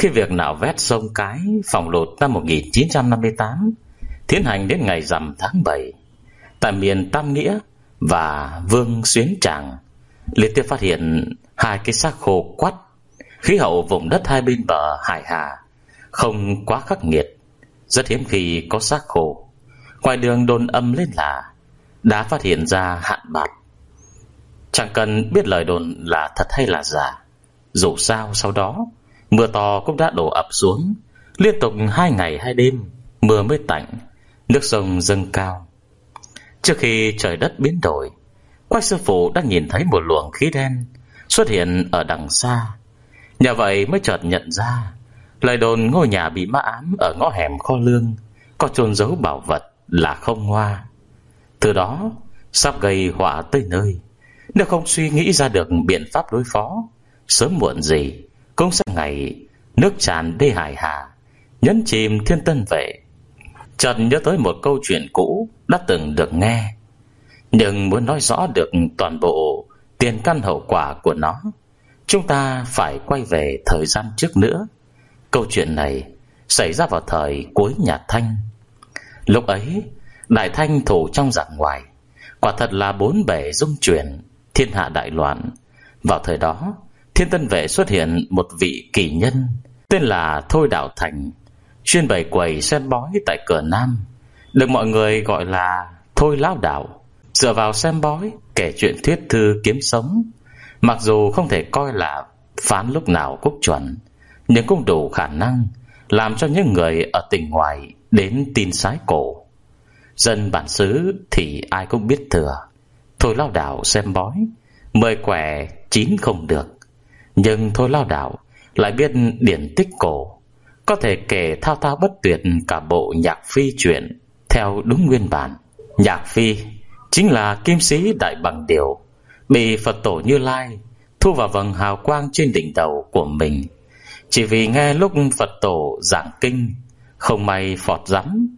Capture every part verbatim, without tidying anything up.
Khi việc nạo vét sông Cái phòng lụt năm một nghìn chín trăm năm mươi tám tiến hành đến ngày rằm tháng bảy, tại miền Tam Nghĩa và Vương Xuyến Tràng liên tiếp phát hiện hai cái xác khô quắt. Khí hậu vùng đất hai bên bờ hải hà không quá khắc nghiệt, rất hiếm khi có xác khô. Ngoài đường đồn âm lên là đã phát hiện ra hạn bạt. Chẳng cần biết lời đồn là thật hay là giả, dù sao sau đó mưa to cũng đã đổ ập xuống, liên tục hai ngày hai đêm, mưa mới tạnh, nước sông dâng cao. Trước khi trời đất biến đổi, Quách sư phụ đã nhìn thấy một luồng khí đen xuất hiện ở đằng xa. Nhờ vậy mới chợt nhận ra lời đồn ngôi nhà bị ma ám ở ngõ hẻm kho lương có chôn giấu bảo vật là không hoa. Từ đó sắp gây họa tới nơi. Nếu không suy nghĩ ra được biện pháp đối phó, sớm muộn gì cũng sẽ ngày nước tràn đê hải hà, nhấn chìm Thiên Tân Vệ. Chợt nhớ tới một câu chuyện cũ đã từng được nghe, nhưng muốn nói rõ được toàn bộ tiền căn hậu quả của nó, chúng ta phải quay về thời gian trước nữa. Câu chuyện này xảy ra vào thời cuối nhà Thanh. Lúc ấy Đại Thanh thủ trong giặc ngoài, quả thật là bốn bể rung chuyển, thiên hạ đại loạn. Vào thời đó, Thiên Tân Vệ xuất hiện một vị kỳ nhân tên là Thôi Đạo Thành, chuyên bày quầy xem bói tại cửa Nam, được mọi người gọi là Thôi Lão Đạo. Dựa vào xem bói, kể chuyện thuyết thư kiếm sống, mặc dù không thể coi là phán lúc nào cũng chuẩn, nhưng cũng đủ khả năng làm cho những người ở tỉnh ngoài đến tin sái cổ. Dân bản xứ thì ai cũng biết thừa. Thôi Lão Đạo xem bói, mười quẻ chín không được, nhưng Thôi Lão Đạo lại biết điển tích cổ, có thể kể thao thao bất tuyệt cả bộ nhạc phi chuyện theo đúng nguyên bản. Nhạc phi chính là kim sĩ đại bằng điểu, bị Phật tổ Như Lai thu vào vầng hào quang trên đỉnh đầu của mình. Chỉ vì nghe lúc Phật tổ giảng kinh không may phọt rắn,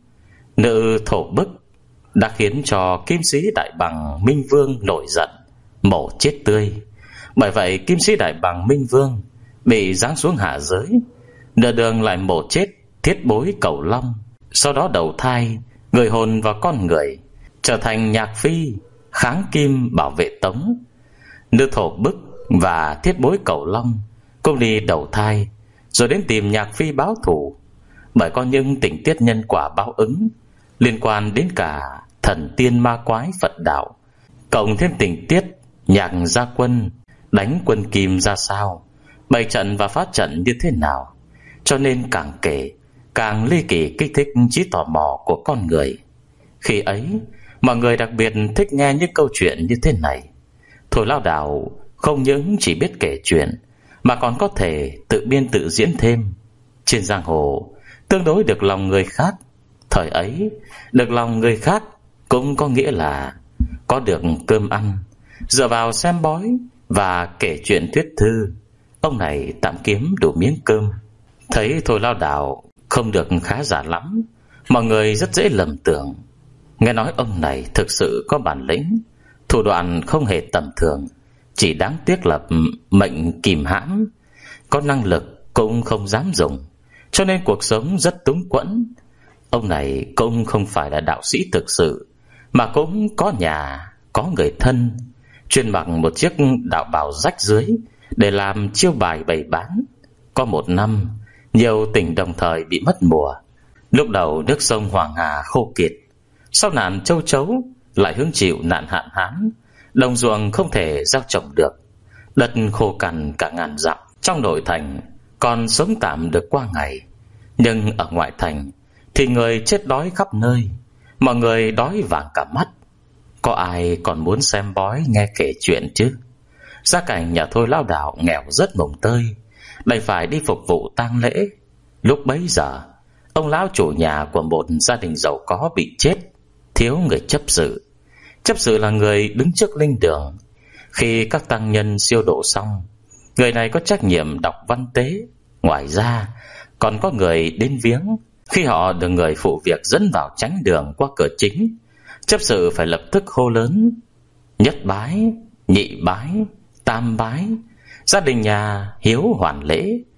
nữ thổ bức đã khiến cho kim sĩ đại bằng Minh Vương nổi giận, mổ chết tươi. Bởi vậy kim sĩ đại bằng Minh Vương bị giáng xuống hạ giới, nửa đường lại mổ chết thiết bối Cẩu Long, sau đó đầu thai người hồn vào con người, trở thành nhạc phi kháng kim bảo vệ Tống. Nữ thổ bức và thiết bối Cẩu Long cũng đi đầu thai, rồi đến tìm nhạc phi báo thù. Bởi có những tình tiết nhân quả báo ứng liên quan đến cả thần tiên ma quái Phật đạo, cộng thêm tình tiết nhạc gia quân đánh quân Kim ra sao, bày trận và phá trận như thế nào, cho nên càng kể càng ly kỳ, kích thích trí tò mò của con người. Khi ấy mọi người đặc biệt thích nghe những câu chuyện như thế này. Thôi Lão Đạo không những chỉ biết kể chuyện, mà còn có thể tự biên tự diễn thêm. Trên giang hồ tương đối được lòng người khác. Thời ấy được lòng người khác cũng có nghĩa là có được cơm ăn. Dựa vào xem bói và kể chuyện thuyết thư, ông này tạm kiếm đủ miếng cơm. Thấy Thôi Lão Đạo không được khá giả lắm, mọi người rất dễ lầm tưởng. Nghe nói ông này thực sự có bản lĩnh, thủ đoạn không hề tầm thường, chỉ đáng tiếc là mệnh kìm hãm, có năng lực cũng không dám dùng, cho nên cuộc sống rất túng quẫn. Ông này cũng không phải là đạo sĩ thực sự, mà cũng có nhà, có người thân, chuyên mặc một chiếc đạo bào rách dưới để làm chiêu bài bày bán. Có một năm, nhiều tỉnh đồng thời bị mất mùa. Lúc đầu nước sông Hoàng Hà khô kiệt, sau nạn châu chấu lại hứng chịu nạn hạn hán, đồng ruộng không thể gieo trồng được, đất khô cằn cả ngàn dặm. Trong nội thành còn sống tạm được qua ngày, nhưng ở ngoại thành thì người chết đói khắp nơi, mọi người đói vàng cả mắt. Có ai còn muốn xem bói nghe kể chuyện chứ? Gia cảnh nhà Thôi Lão Đạo nghèo rất mồng tơi, đành phải đi phục vụ tang lễ. Lúc bấy giờ, ông lão chủ nhà của một gia đình giàu có bị chết, thiếu người chấp sự. Chấp sự là người đứng trước linh đường. Khi các tăng nhân siêu độ xong, người này có trách nhiệm đọc văn tế. Ngoài ra còn có người đến viếng. Khi họ được người phụ việc dẫn vào tránh đường qua cửa chính, chấp sự phải lập tức hô lớn: nhất bái, nhị bái, tam bái, gia đình nhà hiếu hoàn lễ.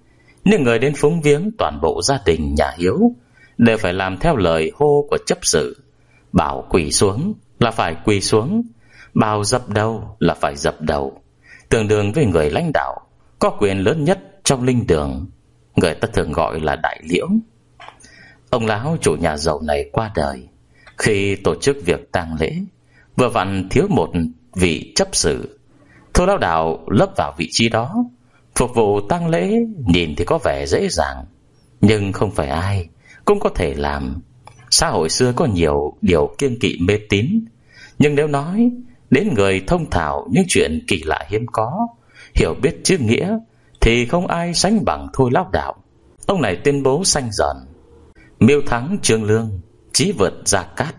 Những người đến phúng viếng toàn bộ gia đình nhà Hiếu đều phải làm theo lời hô của chấp sự. Bảo quỳ xuống là phải quỳ xuống, bảo dập đầu là phải dập đầu, tương đương với người lãnh đạo có quyền lớn nhất trong linh đường, người ta thường gọi là đại liễu. Ông lão chủ nhà giàu này qua đời. Khi tổ chức việc tang lễ, vừa vặn thiếu một vị chấp sự. Thôi lão đạo lấp vào vị trí đó, phục vụ tang lễ. Nhìn thì có vẻ dễ dàng, nhưng không phải ai cũng có thể làm. Xã hội xưa có nhiều điều kiêng kỵ mê tín, nhưng nếu nói đến người thông thạo những chuyện kỳ lạ hiếm có, hiểu biết chữ nghĩa, thì không ai sánh bằng Thôi lão đạo. Ông này tuyên bố xanh dần: miêu thắng trương lương, chí vượt gia cát.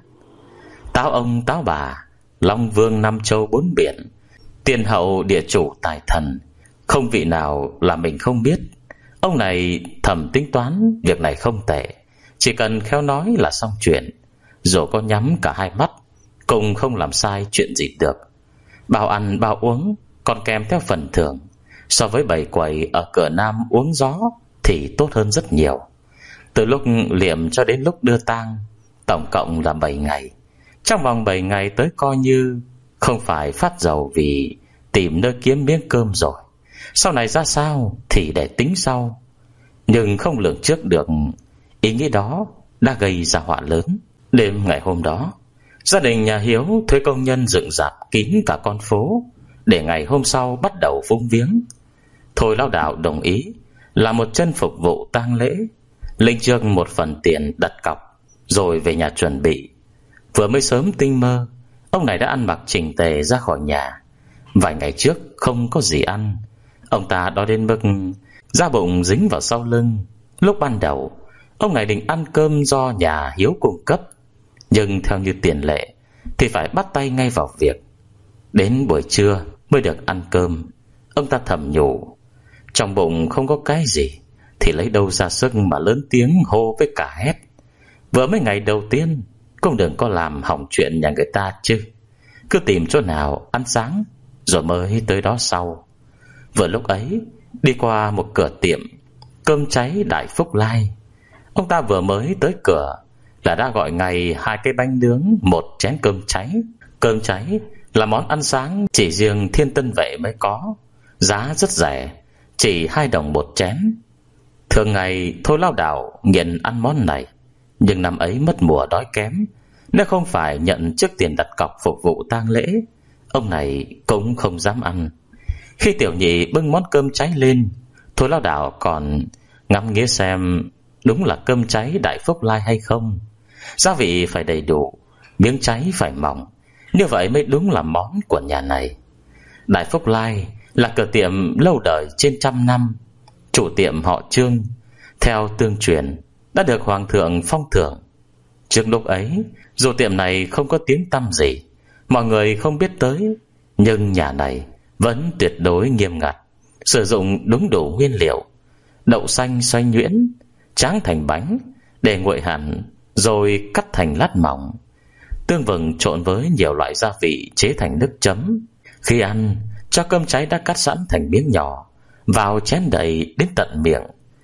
Táo ông táo bà, long vương năm châu bốn biển, tiên hậu địa chủ tài thần, không vị nào là mình không biết. Ông này thầm tính toán việc này không tệ, chỉ cần khéo nói là xong chuyện. Dù có nhắm cả hai mắt cũng không làm sai chuyện gì được. Bao ăn bao uống còn kèm theo phần thưởng. So với bày quầy ở cửa Nam uống gió thì tốt hơn rất nhiều. Từ lúc liệm cho đến lúc đưa tang, tổng cộng là bảy ngày. Trong vòng bảy ngày tới coi như không phải phát giàu vì tìm nơi kiếm miếng cơm rồi. Sau này ra sao thì để tính sau. Nhưng không lường trước được, ý nghĩ đó đã gây ra họa lớn. Đêm ngày hôm đó, gia đình nhà Hiếu thuê công nhân dựng rạp kín cả con phố để ngày hôm sau bắt đầu phúng viếng. Thôi lão đạo đồng ý là một chân phục vụ tang lễ, lĩnh trước một phần tiền đặt cọc rồi về nhà chuẩn bị. Vừa mới sớm tinh mơ, ông này đã ăn mặc chỉnh tề ra khỏi nhà. Vài ngày trước không có gì ăn, ông ta đói đến mức da bụng dính vào sau lưng. Lúc ban đầu, ông này định ăn cơm do nhà Hiếu cung cấp, nhưng theo như tiền lệ thì phải bắt tay ngay vào việc. Đến buổi trưa mới được ăn cơm. Ông ta thầm nhủ, trong bụng không có cái gì thì lấy đâu ra sức mà lớn tiếng hô với cả hét. Vừa mấy ngày đầu tiên cũng đừng có làm hỏng chuyện nhà người ta chứ. Cứ tìm chỗ nào ăn sáng rồi mới tới đó sau. Vừa lúc ấy, đi qua một cửa tiệm cơm cháy Đại Phúc Lai. Ông ta vừa mới tới cửa là đã gọi ngay hai cái bánh nướng, một chén cơm cháy. Cơm cháy là món ăn sáng chỉ riêng Thiên Tân Vệ mới có, giá rất rẻ, chỉ hai đồng một chén. Thường ngày Thôi lão đạo nghiện ăn món này, nhưng năm ấy mất mùa đói kém, nếu không phải nhận trước tiền đặt cọc phục vụ tang lễ, ông này cũng không dám ăn. Khi tiểu nhị bưng món cơm cháy lên, Thôi lão đạo còn ngắm nghía xem đúng là cơm cháy Đại Phúc Lai hay không. Gia vị phải đầy đủ, miếng cháy phải mỏng, như vậy mới đúng là món của nhà này. Đại Phúc Lai là cửa tiệm lâu đời trên trăm năm. Chủ tiệm họ Trương, theo tương truyền, đã được hoàng thượng phong thưởng. Trước lúc ấy, dù tiệm này không có tiếng tăm gì, mọi người không biết tới, nhưng nhà này vẫn tuyệt đối nghiêm ngặt, sử dụng đúng đủ nguyên liệu. Đậu xanh xoay nhuyễn, tráng thành bánh, để nguội hẳn, rồi cắt thành lát mỏng. Tương vừng trộn với nhiều loại gia vị chế thành nước chấm. Khi ăn, cho cơm cháy đã cắt sẵn thành miếng nhỏ vào chén đầy đến tận miệng,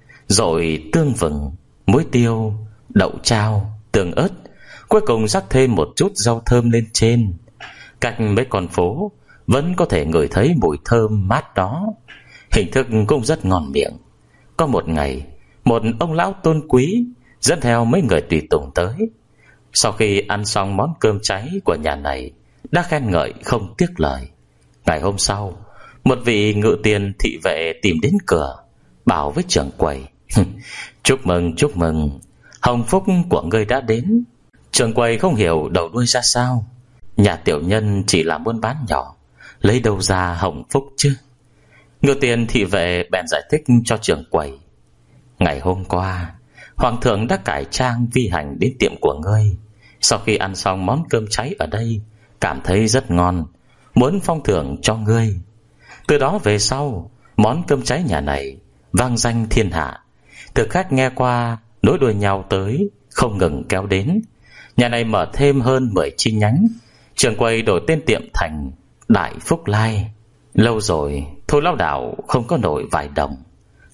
rồi tương vừng, muối tiêu, đậu trao, tương ớt, cuối cùng rắc thêm một chút rau thơm lên trên. Cách mấy con phố vẫn có thể ngửi thấy mùi thơm mát đó. Hình thức cũng rất ngon miệng. Có một ngày, một ông lão tôn quý dẫn theo mấy người tùy tùng tới. Sau khi ăn xong món cơm cháy của nhà này, đã khen ngợi không tiếc lời. Ngày hôm sau, một vị ngự tiền thị vệ tìm đến cửa, bảo với trưởng quầy: Chúc mừng, chúc mừng, hồng phúc của ngươi đã đến. Trưởng quầy không hiểu đầu đuôi ra sao. Nhà tiểu nhân chỉ là buôn bán nhỏ, lấy đâu ra hồng phúc chứ? Ngự tiền thị vệ bèn giải thích cho trưởng quầy: Ngày hôm qua, hoàng thượng đã cải trang vi hành đến tiệm của ngươi. Sau khi ăn xong món cơm cháy ở đây, cảm thấy rất ngon, muốn phong thưởng cho ngươi. Từ đó về sau, món cơm cháy nhà này vang danh thiên hạ. Thực khách nghe qua nối đuôi nhau tới, không ngừng kéo đến. Nhà này mở thêm hơn mười chi nhánh. Trưởng quầy đổi tên tiệm thành Đại Phúc Lai. Lâu rồi Thôi lão đạo không có nổi vài đồng.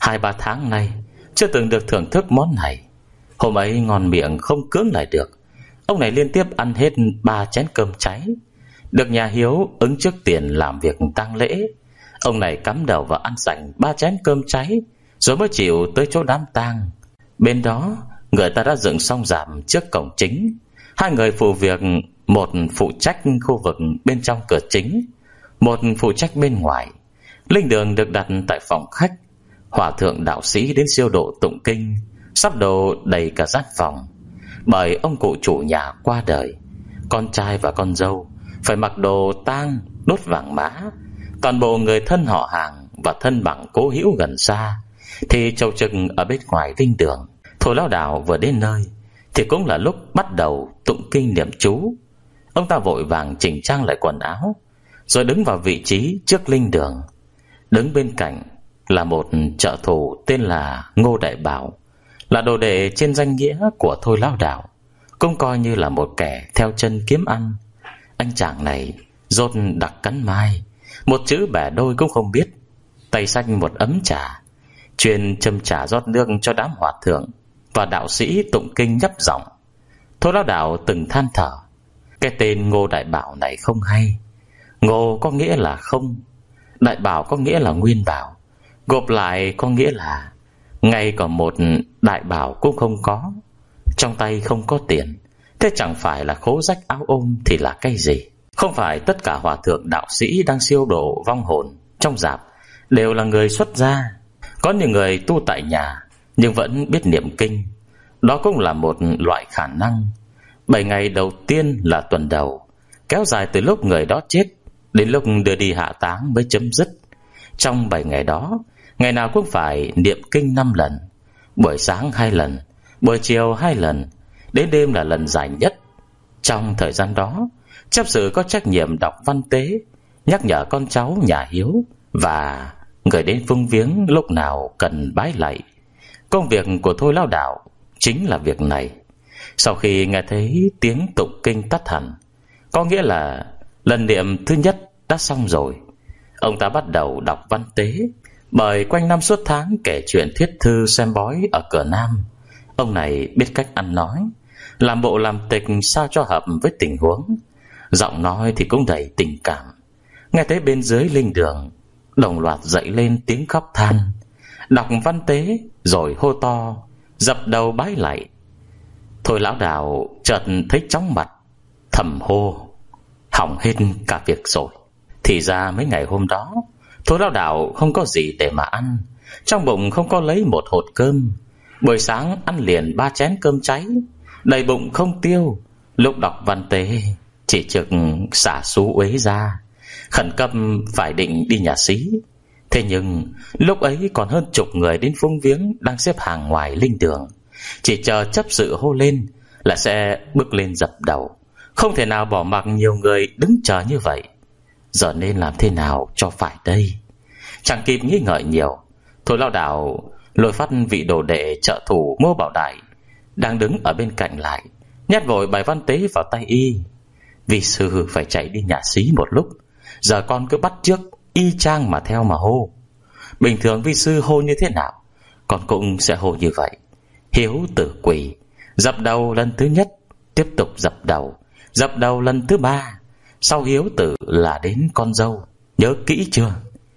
Hai ba tháng nay chưa từng được thưởng thức món này. Hôm ấy ngon miệng không cưỡng lại được, ông này liên tiếp ăn hết ba chén cơm cháy. Được nhà Hiếu ứng trước tiền làm việc tang lễ, ông này cắm đầu vào ăn sạch ba chén cơm cháy, rồi mới chịu tới chỗ đám tang. Bên đó người ta đã dựng xong rạp trước cổng chính. Hai người phụ việc, một phụ trách khu vực bên trong cửa chính, một phụ trách bên ngoài. Linh đường được đặt tại phòng khách. Hòa thượng đạo sĩ đến siêu độ tụng kinh, sắp đồ đầy cả gian phòng. Bởi ông cụ chủ nhà qua đời, con trai và con dâu phải mặc đồ tang, đốt vàng mã. Toàn bộ người thân họ hàng và thân bằng cố hữu gần xa thì chầu chừng ở bên ngoài linh đường. Thôi Lão Đạo vừa đến nơi thì cũng là lúc bắt đầu tụng kinh niệm chú. Ông ta vội vàng chỉnh trang lại quần áo, rồi đứng vào vị trí trước linh đường. Đứng bên cạnh là một trợ thủ tên là Ngô Đại Bảo, là đồ đệ trên danh nghĩa của Thôi Lão Đạo, cũng coi như là một kẻ theo chân kiếm ăn. Anh chàng này rốt đặc cắn mai, một chữ bẻ đôi cũng không biết. Tay xách một ấm trà, chuyên châm trà rót nước cho đám hòa thượng và đạo sĩ tụng kinh nhấp giọng. Thôi Lão Đạo từng than thở, cái tên Ngô Đại Bảo này không hay. Ngô có nghĩa là không, Đại Bảo có nghĩa là nguyên bảo, gộp lại có nghĩa là ngay cả một đại bảo cũng không có, trong tay không có tiền. Thế chẳng phải là khố rách áo ôm thì là cái gì? Không phải tất cả hòa thượng đạo sĩ đang siêu độ vong hồn trong rạp đều là người xuất gia. Có những người tu tại nhà nhưng vẫn biết niệm kinh, đó cũng là một loại khả năng. Bảy ngày đầu tiên là tuần đầu, kéo dài từ lúc người đó chết đến lúc đưa đi hạ táng mới chấm dứt. Trong bảy ngày đó, ngày nào cũng phải niệm kinh năm lần, buổi sáng hai lần, buổi chiều hai lần, đến đêm là lần dài nhất. Trong thời gian đó, chấp sự có trách nhiệm đọc văn tế, nhắc nhở con cháu nhà Hiếu và người đến phung viếng lúc nào cần bái lạy. Công việc của Thôi Lão Đạo chính là việc này. Sau khi nghe thấy tiếng tụng kinh tắt hẳn, có nghĩa là lần niệm thứ nhất đã xong rồi, ông ta bắt đầu đọc văn tế. Bởi quanh năm suốt tháng kể chuyện thiết thư xem bói ở cửa Nam, ông này biết cách ăn nói, làm bộ làm tịch sao cho hợp với tình huống. Giọng nói thì cũng đầy tình cảm. Nghe thấy bên dưới linh đường đồng loạt dậy lên tiếng khóc than, đọc văn tế rồi hô to, dập đầu bái lạy. Thôi Lão Đạo chợt thấy chóng mặt, thầm hô, hỏng hết cả việc rồi. Thì ra mấy ngày hôm đó Thôi Lão Đạo không có gì để mà ăn, trong bụng không có lấy một hột cơm. Buổi sáng ăn liền ba chén cơm cháy, đầy bụng không tiêu. Lúc đọc văn tế chỉ trực xả xú uế ra, khẩn cấp phải định đi nhà xí. Thế nhưng lúc ấy còn hơn chục người đến phung viếng đang xếp hàng ngoài linh đường, chỉ chờ chấp sự hô lên là sẽ bước lên dập đầu. Không thể nào bỏ mặc nhiều người đứng chờ như vậy. Giờ nên làm thế nào cho phải đây? Chẳng kịp nghĩ ngợi nhiều, Thôi Lão Đạo lôi phát vị đồ đệ trợ thủ Ngô Bảo Đại đang đứng ở bên cạnh lại, nhét vội bài văn tế vào tay y. Vì sư phải chạy đi nhà xí một lúc, giờ con cứ bắt chước y chang mà theo mà hô. Bình thường vi sư hô như thế nào, con cũng sẽ hô như vậy. Hiếu tử quỷ, dập đầu lần thứ nhất, tiếp tục dập đầu, dập đầu lần thứ ba. Sau hiếu tử là đến con dâu, nhớ kỹ chưa?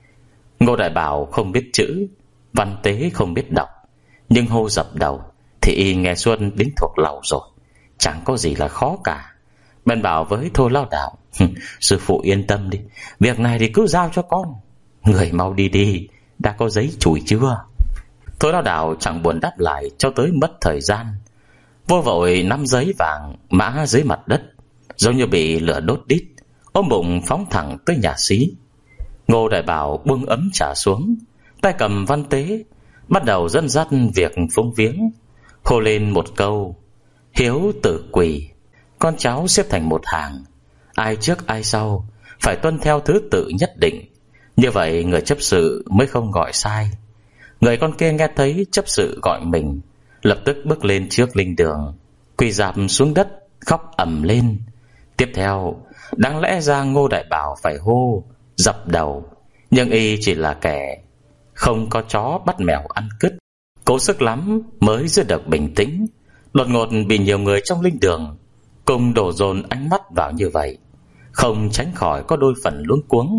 Ngô Đại Bảo không biết chữ, văn tế không biết đọc, nhưng hô dập đầu thì y nghe xuân đến thuộc lòng rồi, chẳng có gì là khó cả. Bèn bảo với Thôi Lão Đạo, sư phụ yên tâm đi, việc này thì cứ giao cho con. Người mau đi đi, đã có giấy chùi chưa? Thôi Lão Đạo chẳng buồn đáp lại cho tới mất thời gian, vô vội nắm giấy vàng mã dưới mặt đất, giống như bị lửa đốt đít, ôm bụng phóng thẳng tới nhà xí. Ngô Đại Bảo buông ấm trà xuống, tay cầm văn tế, bắt đầu dẫn dắt việc phung viếng, hô lên một câu, hiếu tử quỷ. Con cháu xếp thành một hàng, ai trước ai sau, phải tuân theo thứ tự nhất định, như vậy người chấp sự mới không gọi sai. Người con kia nghe thấy chấp sự gọi mình, lập tức bước lên trước linh đường, quỳ rạp xuống đất khóc ầm lên. Tiếp theo, đáng lẽ ra Ngô Đại Bảo phải hô dập đầu, nhưng y chỉ là kẻ không có chó bắt mèo ăn cứt, cố sức lắm mới giữ được bình tĩnh. Đột ngột bị nhiều người trong linh đường cùng đổ dồn ánh mắt vào như vậy, không tránh khỏi có đôi phần luống cuống.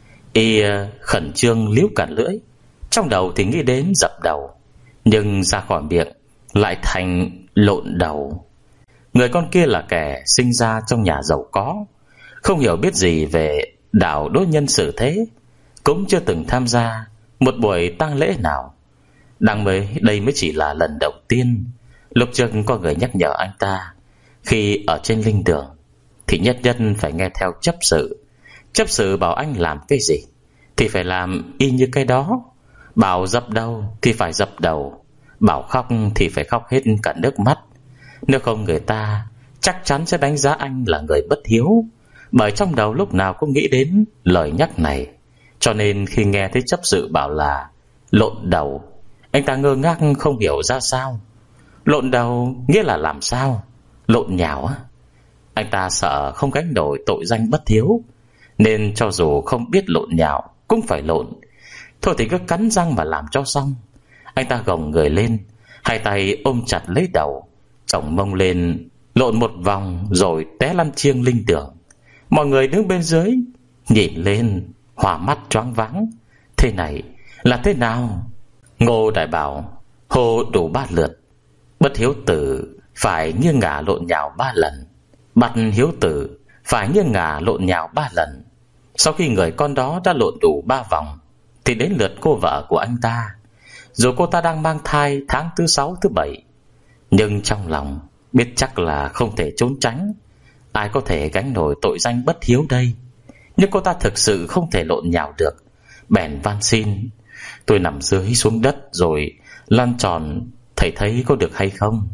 Y khẩn trương líu cả lưỡi, trong đầu thì nghĩ đến dập đầu, nhưng ra khỏi miệng lại thành lộn đầu. Người con kia là kẻ sinh ra trong nhà giàu có, không hiểu biết gì về đạo đối nhân xử thế, cũng chưa từng tham gia một buổi tang lễ nào. Đang mới đây mới chỉ là lần đầu tiên lúc trước có người nhắc nhở anh ta, khi ở trên linh đường thì nhất nhất phải nghe theo chấp sự. Chấp sự bảo anh làm cái gì thì phải làm y như cái đó, bảo dập đầu thì phải dập đầu, bảo khóc thì phải khóc hết cả nước mắt. Nếu không người ta chắc chắn sẽ đánh giá anh là người bất hiếu, bởi trong đầu lúc nào cũng nghĩ đến lời nhắc này. Cho nên khi nghe thấy chấp sự bảo là lộn đầu, anh ta ngơ ngác không hiểu ra sao. Lộn đầu nghĩa là làm sao? Lộn nhào á? Anh ta sợ không gánh nổi tội danh bất hiếu, nên cho dù không biết lộn nhào cũng phải lộn. Thôi thì cứ cắn răng mà làm cho xong. Anh ta gồng người lên, hai tay ôm chặt lấy đầu, chồng mông lên lộn một vòng rồi té lăn chiêng linh đường. Mọi người đứng bên dưới nhìn lên hòa mắt choáng váng. Thế này là thế nào? Ngô Đại Bảo hô đủ ba lượt: bất hiếu tử phải nghiêng ngả lộn nhào ba lần, bắt hiếu tử phải nghiêng ngả lộn nhào ba lần. Sau khi người con đó đã lộn đủ ba vòng thì đến lượt cô vợ của anh ta. Dù cô ta đang mang thai tháng thứ sáu thứ bảy, nhưng trong lòng biết chắc là không thể trốn tránh. Ai có thể gánh nổi tội danh bất hiếu đây? Nhưng cô ta thực sự không thể lộn nhào được, bèn van xin: tôi nằm dưới xuống đất rồi lăn tròn, thầy thấy có được hay không?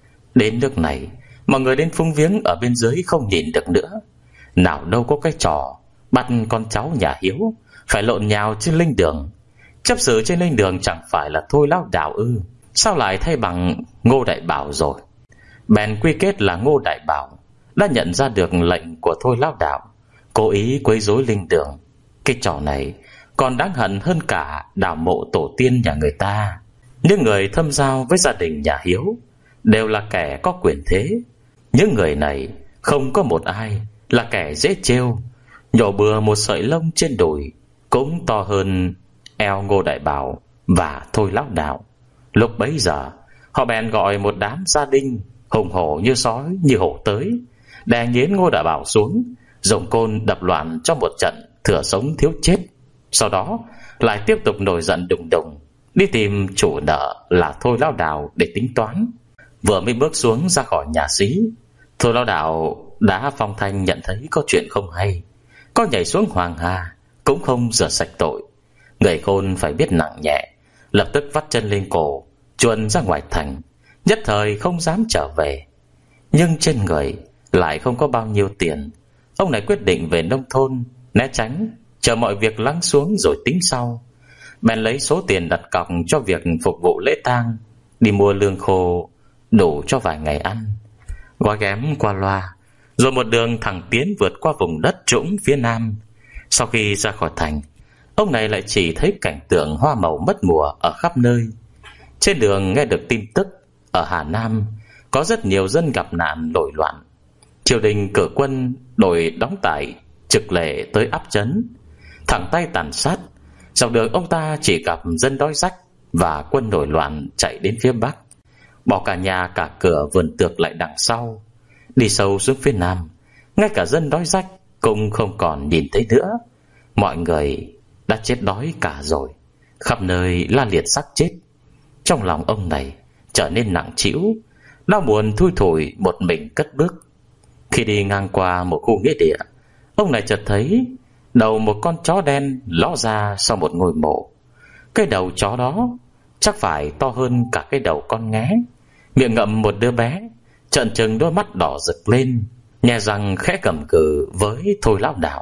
Đến nước này, mọi người đến phúng viếng ở bên dưới không nhìn được nữa. Nào đâu có cái trò bắt con cháu nhà hiếu phải lộn nhào trên linh đường. Chấp sự trên linh đường chẳng phải là Thôi Lão Đạo ư? Sao lại thay bằng Ngô Đại Bảo rồi? Bèn quy kết là Ngô Đại Bảo đã nhận ra được lệnh của Thôi Lão Đạo, cố ý quấy rối linh đường. Cái trò này còn đáng hận hơn cả đào mộ tổ tiên nhà người ta. Những người thâm giao với gia đình nhà hiếu đều là kẻ có quyền thế. Những người này không có một ai là kẻ dễ trêu. Nhổ bừa một sợi lông trên đùi cũng to hơn eo Ngô Đại Bảo và Thôi Lão Đạo. Lúc bấy giờ họ bèn gọi một đám gia đình hùng hổ như sói như hổ tới, đè nghiến Ngô Đại Bảo xuống, dùng côn đập loạn trong một trận thừa sống thiếu chết. Sau đó lại tiếp tục nổi giận đùng đùng đi tìm chủ nợ là Thôi Lão Đạo để tính toán. Vừa mới bước xuống ra khỏi nhà xí, Thôi Lão Đạo đã phong thanh nhận thấy có chuyện không hay, có nhảy xuống Hoàng Hà cũng không rửa sạch tội. Người khôn phải biết nặng nhẹ, lập tức vắt chân lên cổ chuồn ra ngoài thành, nhất thời không dám trở về. Nhưng trên người lại không có bao nhiêu tiền. Ông này quyết định về nông thôn né tránh, chờ mọi việc lắng xuống rồi tính sau. Bèn lấy số tiền đặt cọc cho việc phục vụ lễ tang, đi mua lương khô đủ cho vài ngày ăn, gói ghém qua loa, rồi một đường thẳng tiến vượt qua vùng đất trũng phía nam. Sau khi ra khỏi thành, ông này lại chỉ thấy cảnh tượng hoa màu mất mùa ở khắp nơi. Trên đường nghe được tin tức ở Hà Nam có rất nhiều dân gặp nạn nổi loạn. Triều đình cử quân đội đóng tại Trực Lệ tới áp trấn, thẳng tay tàn sát. Dọc đường ông ta chỉ gặp dân đói rách và quân nổi loạn chạy đến phía bắc, bỏ cả nhà cả cửa vườn tược lại đằng sau. Đi sâu xuống phía nam, ngay cả dân đói rách cũng không còn nhìn thấy nữa. Mọi người đã chết đói cả rồi, khắp nơi la liệt xác chết. Trong lòng ông này trở nên nặng trĩu, đau buồn thui thủi một mình cất bước. Khi đi ngang qua một khu nghĩa địa, ông này chợt thấy đầu một con chó đen ló ra sau một ngôi mộ. Cái đầu chó đó chắc phải to hơn cả cái đầu con nghé, miệng ngậm một đứa bé, trợn trừng đôi mắt đỏ rực lên, nhè răng khẽ cầm cự với Thôi Lão Đạo.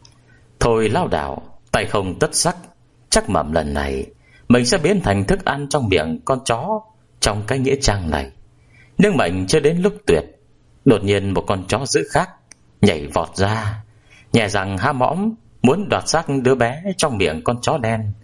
Thôi Lão Đạo tay không tất sắc, chắc mẩm lần này mình sẽ biến thành thức ăn trong miệng con chó trong cái nghĩa trang này. Nhưng mệnh chưa đến lúc tuyệt, đột nhiên một con chó dữ khác nhảy vọt ra, nhè răng há mõm muốn đoạt xác đứa bé trong miệng con chó đen.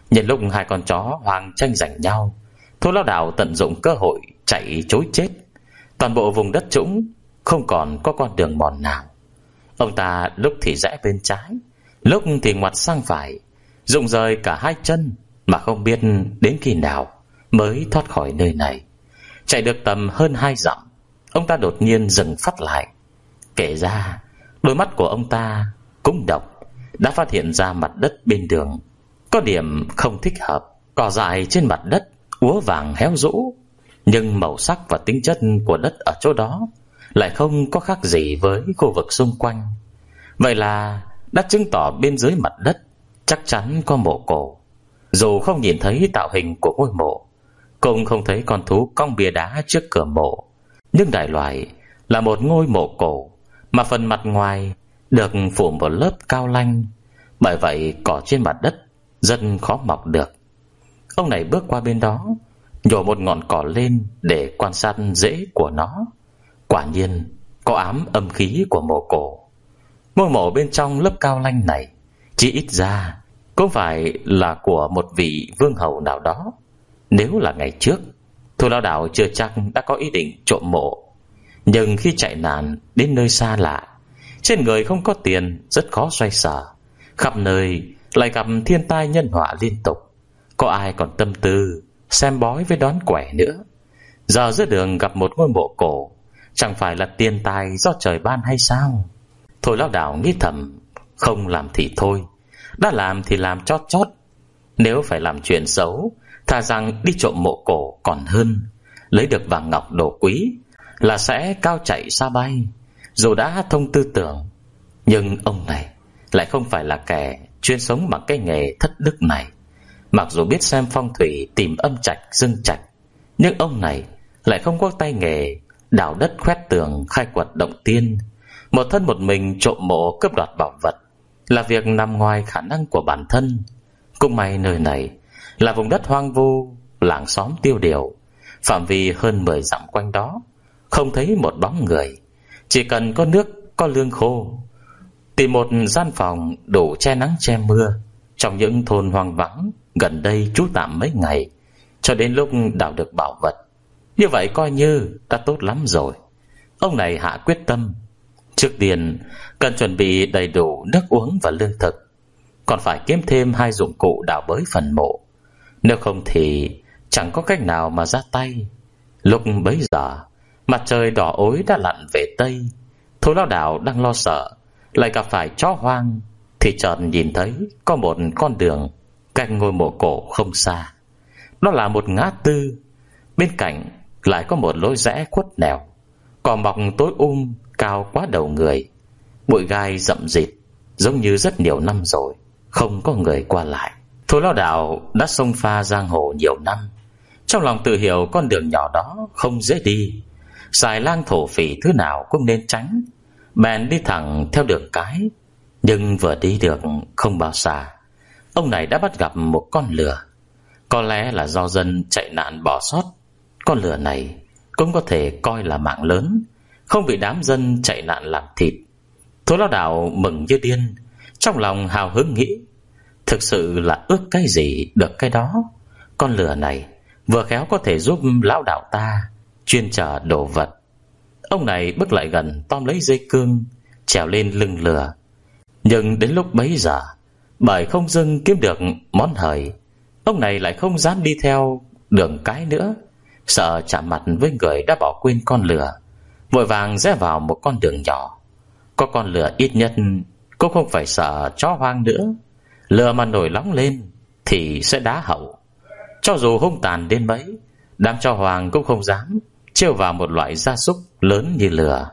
Nhân lúc hai con chó hoang tranh giành nhau, Thôi Lão Đạo tận dụng cơ hội chạy trối chết. Toàn bộ vùng đất trũng không còn có con đường mòn nào. Ông ta lúc thì rẽ bên trái, lúc thì ngoặt sang phải, rụng rời cả hai chân mà không biết đến khi nào mới thoát khỏi nơi này. Chạy được tầm hơn hai dặm, ông ta đột nhiên dừng phát lại. Kể ra đôi mắt của ông ta cũng độc, đã phát hiện ra mặt đất bên đường có điểm không thích hợp. Cỏ dại trên mặt đất úa vàng héo rũ, nhưng màu sắc và tính chất của đất ở chỗ đó lại không có khác gì với khu vực xung quanh. Vậy là đã chứng tỏ bên dưới mặt đất chắc chắn có mộ cổ. Dù không nhìn thấy tạo hình của ngôi mộ, cũng không thấy con thú cong bia đá trước cửa mộ, nhưng đại loại là một ngôi mộ cổ, mà phần mặt ngoài được phủ một lớp cao lanh. Bởi vậy cỏ trên mặt đất rất khó mọc được. Ông này bước qua bên đó, nhổ một ngọn cỏ lên để quan sát rễ của nó. Quả nhiên có ám âm khí của mộ cổ. Ngôi mộ bên trong lớp cao lanh này chỉ ít ra cũng phải là của một vị vương hầu nào đó. Nếu là ngày trước, Thôi Lão Đạo chưa chắc đã có ý định trộm mộ. Nhưng khi chạy nạn đến nơi xa lạ, trên người không có tiền, rất khó xoay sở. Khắp nơi lại gặp thiên tai nhân họa liên tục, có ai còn tâm tư xem bói với đón quẻ nữa. Giờ giữa đường gặp một ngôi mộ cổ, chẳng phải là tiền tài do trời ban hay sao? Thôi Lão Đạo nghĩ thầm, không làm thì thôi, đã làm thì làm chót chót. Nếu phải làm chuyện xấu, thà rằng đi trộm mộ cổ còn hơn. Lấy được vàng ngọc đồ quý là sẽ cao chạy xa bay. Dù đã thông tư tưởng, nhưng ông này lại không phải là kẻ chuyên sống bằng cái nghề thất đức này. Mặc dù biết xem phong thủy, tìm âm trạch dương trạch, nhưng ông này lại không có tay nghề đào đất khoét tường, khai quật động tiên. Một thân một mình trộm mộ cướp đoạt bảo vật là việc nằm ngoài khả năng của bản thân. Cũng may nơi này là vùng đất hoang vu, làng xóm tiêu điều, phạm vi hơn mười dặm quanh đó không thấy một bóng người. Chỉ cần có nước, có lương khô, tìm một gian phòng đủ che nắng che mưa trong những thôn hoang vắng gần đây trú tạm mấy ngày, cho đến lúc đào được bảo vật, như vậy coi như đã tốt lắm rồi. Ông này hạ quyết tâm, trước tiên cần chuẩn bị đầy đủ nước uống và lương thực, còn phải kiếm thêm hai dụng cụ đào bới phần mộ. Nếu không thì chẳng có cách nào mà ra tay. Lúc bấy giờ mặt trời đỏ ối đã lặn về tây. Thôi Lão Đạo đang lo sợ lại gặp phải chó hoang, thì chợt nhìn thấy có một con đường cách ngôi mộ cổ không xa. Đó là một ngã tư, bên cạnh lại có một lối rẽ khuất nẻo, cỏ mọc tối um cao quá đầu người, bụi gai rậm rịt, giống như rất nhiều năm rồi không có người qua lại. Thôi Lão Đạo đã xông pha giang hồ nhiều năm, trong lòng tự hiểu con đường nhỏ đó không dễ đi, xài lang thổ phỉ thứ nào cũng nên tránh. Bèn đi thẳng theo đường cái. Nhưng vừa đi được không bao xa, ông này đã bắt gặp một con lừa. Có lẽ là do dân chạy nạn bỏ sót, con lừa này cũng có thể coi là mạng lớn, không bị đám dân chạy nạn làm thịt. Thôi Lão Đạo mừng như điên, trong lòng hào hứng nghĩ, thực sự là ước cái gì được cái đó. Con lừa này vừa khéo có thể giúp lão đạo ta chuyên chở đồ vật. Ông này bước lại gần, tóm lấy dây cương, trèo lên lưng lừa. Nhưng đến lúc bấy giờ, bởi không dưng kiếm được món hời, ông này lại không dám đi theo đường cái nữa, sợ chạm mặt với người đã bỏ quên con lừa, vội vàng rẽ vào một con đường nhỏ. Có con lừa ít nhất cũng không phải sợ chó hoang nữa. Lừa mà nổi nóng lên thì sẽ đá hậu. Cho dù hung tàn đến mấy, đám chó hoang cũng không dám trêu vào một loại gia súc lớn như lừa.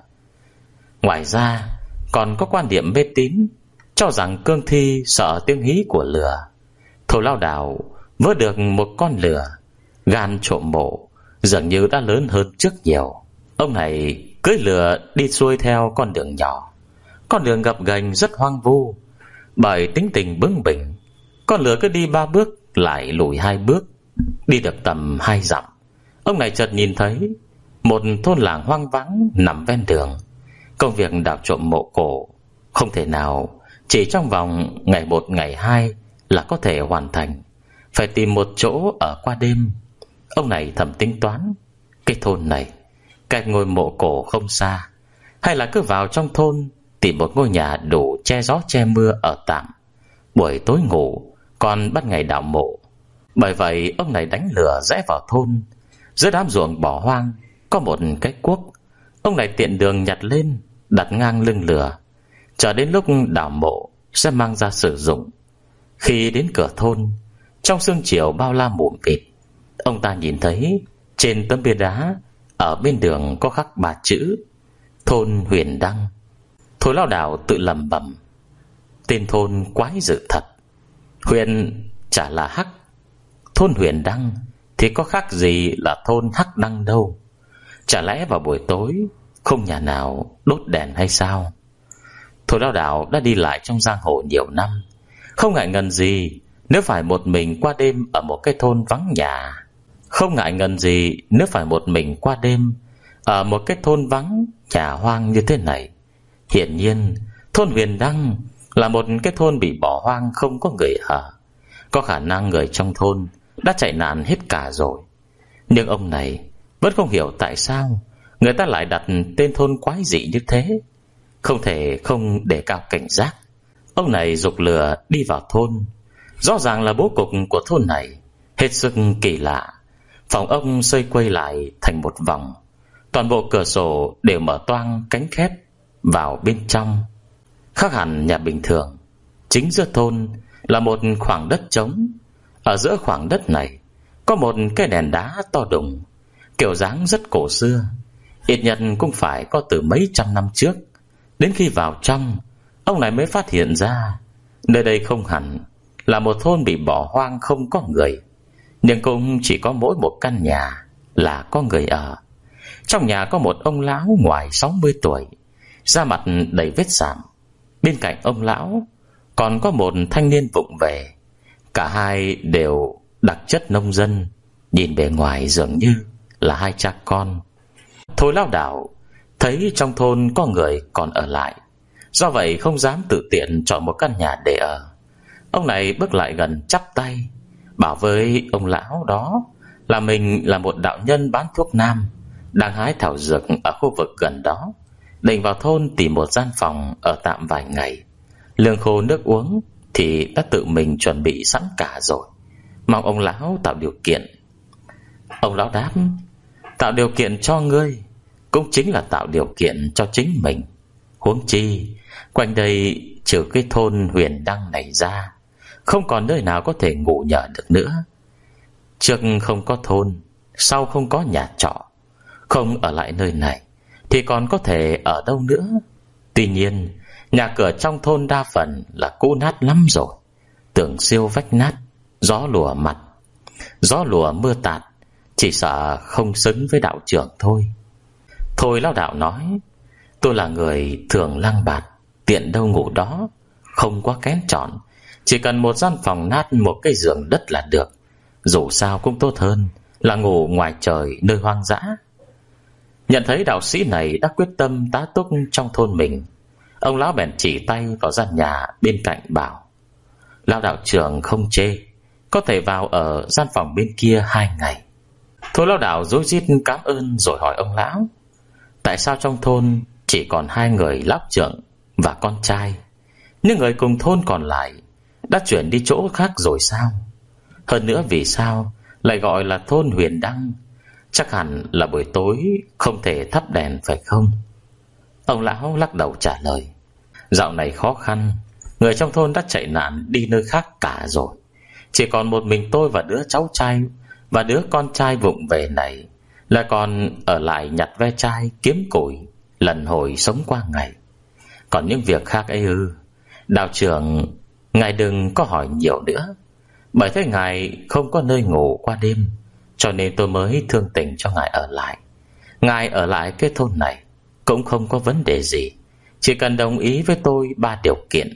Ngoài ra còn có quan điểm mê tín cho rằng cương thi sợ tiếng hí của lừa. Thôi Lão Đạo vớt được một con lừa, gan trộm mộ dường như đã lớn hơn trước nhiều. Ông này cưỡi lừa đi xuôi theo con đường nhỏ. Con đường gập ghềnh rất hoang vu, bởi tính tình bướng bỉnh, con lừa cứ đi ba bước lại lùi hai bước. Đi được tầm hai dặm, ông này chợt nhìn thấy một thôn làng hoang vắng nằm ven đường. Công việc đào trộm mộ cổ không thể nào chỉ trong vòng ngày một ngày hai là có thể hoàn thành. phải tìm một chỗ ở qua đêm. Ông này thầm tính toán, cái thôn này cách ngôi mộ cổ không xa, hay là cứ vào trong thôn tìm một ngôi nhà đủ che gió che mưa ở tạm, buổi tối ngủ, còn ban ngày đào mộ. Bởi vậy ông này đánh lừa rẽ vào thôn. Giữa đám ruộng bỏ hoang có một cái cuốc. Ông này tiện đường nhặt lên, đặt ngang lưng lừa, chờ đến lúc đào mộ sẽ mang ra sử dụng. Khi đến cửa thôn, trong sương chiều bao la mù mịt, ông ta nhìn thấy trên tấm bia đá ở bên đường có khắc ba chữ: thôn Huyền Đăng. Thôi Lão Đạo tự lẩm bẩm, tên thôn quái dự thật. Huyền chả là hắc, thôn Huyền Đăng thì có khác gì là thôn Hắc Đăng đâu. Chả lẽ vào buổi tối không nhà nào đốt đèn hay sao? Thôi Lão Đạo đã đi lại trong giang hồ nhiều năm, không ngại ngần gì nếu phải một mình qua đêm ở một cái thôn vắng nhà. Không ngại ngần gì nếu phải một mình qua đêm ở một cái thôn vắng nhà hoang như thế này. Hiển nhiên thôn Huyền Đăng là một cái thôn bị bỏ hoang, không có người ở. Có khả năng người trong thôn đã chạy nạn hết cả rồi. Nhưng ông này vẫn không hiểu tại sao người ta lại đặt tên thôn quái dị như thế. Không thể không đề cao cảnh giác. Ông này giục lừa đi vào thôn. Rõ ràng là bố cục của thôn này hết sức kỳ lạ. Phòng ông xây quay lại thành một vòng, toàn bộ cửa sổ đều mở toang cánh khép vào bên trong. Khác hẳn nhà bình thường. Chính giữa thôn là một khoảng đất trống. Ở giữa khoảng đất này có một cái đèn đá to đùng, kiểu dáng rất cổ xưa, ít nhất cũng phải có từ mấy trăm năm trước. Đến khi vào trong, ông này mới phát hiện ra nơi đây không hẳn là một thôn bị bỏ hoang không có người, nhưng cũng chỉ có mỗi một căn nhà là có người ở. Trong nhà có một ông lão ngoài sáu mươi tuổi, da mặt đầy vết sạm. Bên cạnh ông lão còn có một thanh niên vụng về. Cả hai đều đặc chất nông dân, nhìn bề ngoài dường như là hai cha con. Thôi Lão Đạo thấy trong thôn có người còn ở lại, do vậy không dám tự tiện chọn một căn nhà để ở. Ông này bước lại gần chắp tay, bảo với ông lão đó là mình là một đạo nhân bán thuốc nam, đang hái thảo dược ở khu vực gần đó, định vào thôn tìm một gian phòng ở tạm vài ngày. Lương khô nước uống thì đã tự mình chuẩn bị sẵn cả rồi, mong ông lão tạo điều kiện. Ông lão đáp, tạo điều kiện cho ngươi cũng chính là tạo điều kiện cho chính mình. Huống chi quanh đây trừ cái thôn Huyền Đăng này ra, không còn nơi nào có thể ngủ nhờ được nữa. Trước không có thôn, sau không có nhà trọ. Không ở lại nơi này thì còn có thể ở đâu nữa? Tuy nhiên nhà cửa trong thôn đa phần là cũ nát lắm rồi, tường siêu vách nát, gió lùa mặt, gió lùa mưa tạt, chỉ sợ không xứng với đạo trưởng thôi. Thôi Lão Đạo nói, tôi là người thường lang bạt, tiện đâu ngủ đó, không quá kén chọn, chỉ cần một gian phòng nát, một cái giường đất là được. Dù sao cũng tốt hơn là ngủ ngoài trời nơi hoang dã. Nhận thấy đạo sĩ này đã quyết tâm tá túc trong thôn mình, ông lão bèn chỉ tay vào gian nhà bên cạnh bảo, Lão đạo trưởng không chê, có thể vào ở gian phòng bên kia hai ngày. Thôi Lão đạo rối rít cảm ơn rồi hỏi ông lão, tại sao trong thôn chỉ còn hai người lão trưởng và con trai, những người cùng thôn còn lại đã chuyển đi chỗ khác rồi sao? Hơn nữa vì sao lại gọi là thôn Huyền Đăng? Chắc hẳn là buổi tối không thể thắp đèn phải không? Ông lão lắc đầu trả lời, dạo này khó khăn, người trong thôn đã chạy nạn đi nơi khác cả rồi. Chỉ còn một mình tôi và đứa cháu trai và đứa con trai vụng về này là còn ở lại nhặt ve chai, kiếm củi, lần hồi sống qua ngày. Còn những việc khác ấy ư, đạo trưởng ngài đừng có hỏi nhiều nữa. Bởi thế ngài không có nơi ngủ qua đêm, cho nên tôi mới thương tình cho ngài ở lại. Ngài ở lại cái thôn này cũng không có vấn đề gì, chỉ cần đồng ý với tôi ba điều kiện.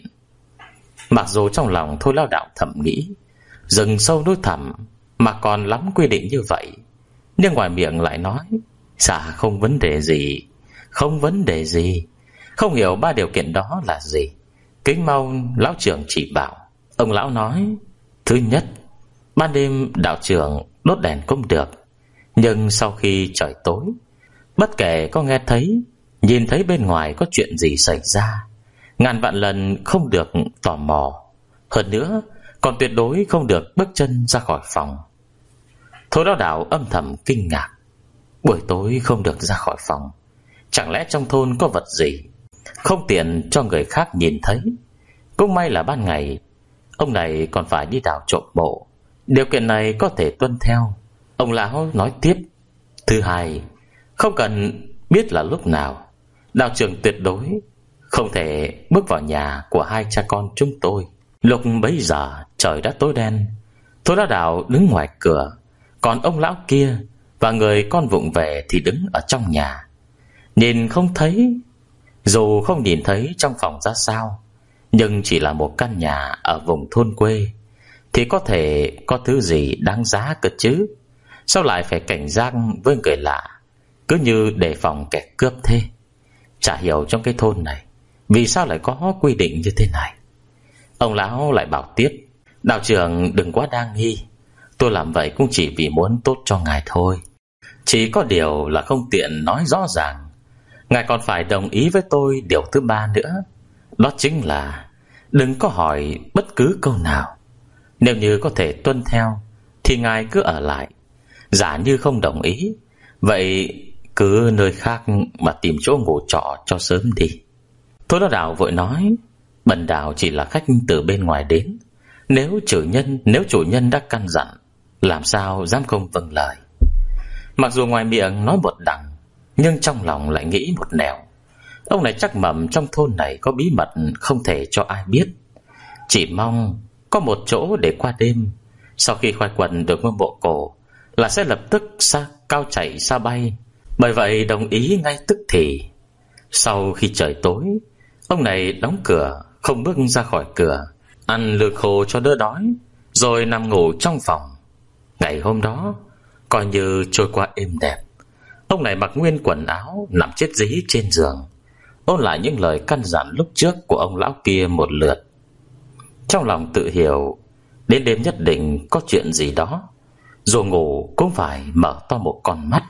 Mặc dù trong lòng Thôi Lão đạo thầm nghĩ, rừng sâu núi thẳm mà còn lắm quy định như vậy, nhưng ngoài miệng lại nói, dạ không vấn đề gì, không vấn đề gì. Không hiểu ba điều kiện đó là gì, kính mong lão trưởng chỉ bảo. Ông lão nói, thứ nhất, Ban đêm đạo trưởng đốt đèn cũng được, nhưng sau khi trời tối, bất kể có nghe thấy, nhìn thấy bên ngoài có chuyện gì xảy ra, ngàn vạn lần không được tò mò. Hơn nữa còn tuyệt đối không được bước chân ra khỏi phòng. Thôi Lão Đạo âm thầm kinh ngạc. Buổi tối không được ra khỏi phòng, chẳng lẽ trong thôn có vật gì không tiện cho người khác nhìn thấy? Cũng may là ban ngày ông này còn phải đi đào trộm mộ, điều kiện này có thể tuân theo. Ông lão nói tiếp: thứ hai, không cần biết là lúc nào, đạo trưởng tuyệt đối không thể bước vào nhà của hai cha con chúng tôi. Lúc bấy giờ trời đã tối đen. Thôi Lão Đạo đứng ngoài cửa, còn ông lão kia và người con vụng về thì đứng ở trong nhà, nhìn không thấy. Dù không nhìn thấy trong phòng ra sao, nhưng chỉ là một căn nhà ở vùng thôn quê thì có thể có thứ gì đáng giá cơ chứ. Sao lại phải cảnh giác với người lạ, cứ như đề phòng kẻ cướp thế? Chả hiểu trong cái thôn này vì sao lại có quy định như thế này. Ông lão lại bảo tiếp: đạo trưởng đừng quá đa nghi, tôi làm vậy cũng chỉ vì muốn tốt cho ngài thôi. Chỉ có điều là không tiện nói rõ ràng. Ngài còn phải đồng ý với tôi điều thứ ba nữa, đó chính là đừng có hỏi bất cứ câu nào. Nếu như có thể tuân theo thì ngài cứ ở lại, giả như không đồng ý, vậy cứ nơi khác mà tìm chỗ ngủ trọ cho sớm đi. Thôi Lão Đạo vội nói: bần đạo chỉ là khách từ bên ngoài đến, Nếu chủ nhân Nếu chủ nhân đã căn dặn, làm sao dám không vâng lời. Mặc dù ngoài miệng nói một đằng, nhưng trong lòng lại nghĩ một nẻo. Ông này chắc mầm trong thôn này có bí mật không thể cho ai biết, chỉ mong có một chỗ để qua đêm. Sau khi khoai quần được ngôi mộ cổ là sẽ lập tức xa cao chạy xa bay. Bởi vậy đồng ý ngay tức thì. Sau khi trời tối, ông này đóng cửa, không bước ra khỏi cửa, ăn lương khô cho đỡ đói, rồi nằm ngủ trong phòng. Ngày hôm đó coi như trôi qua êm đẹp. Ông này mặc nguyên quần áo, nằm chết dí trên giường, ôn lại những lời căn dặn lúc trước của ông lão kia một lượt. Trong lòng tự hiểu đến đêm nhất định có chuyện gì đó, dù ngủ cũng phải mở to một con mắt.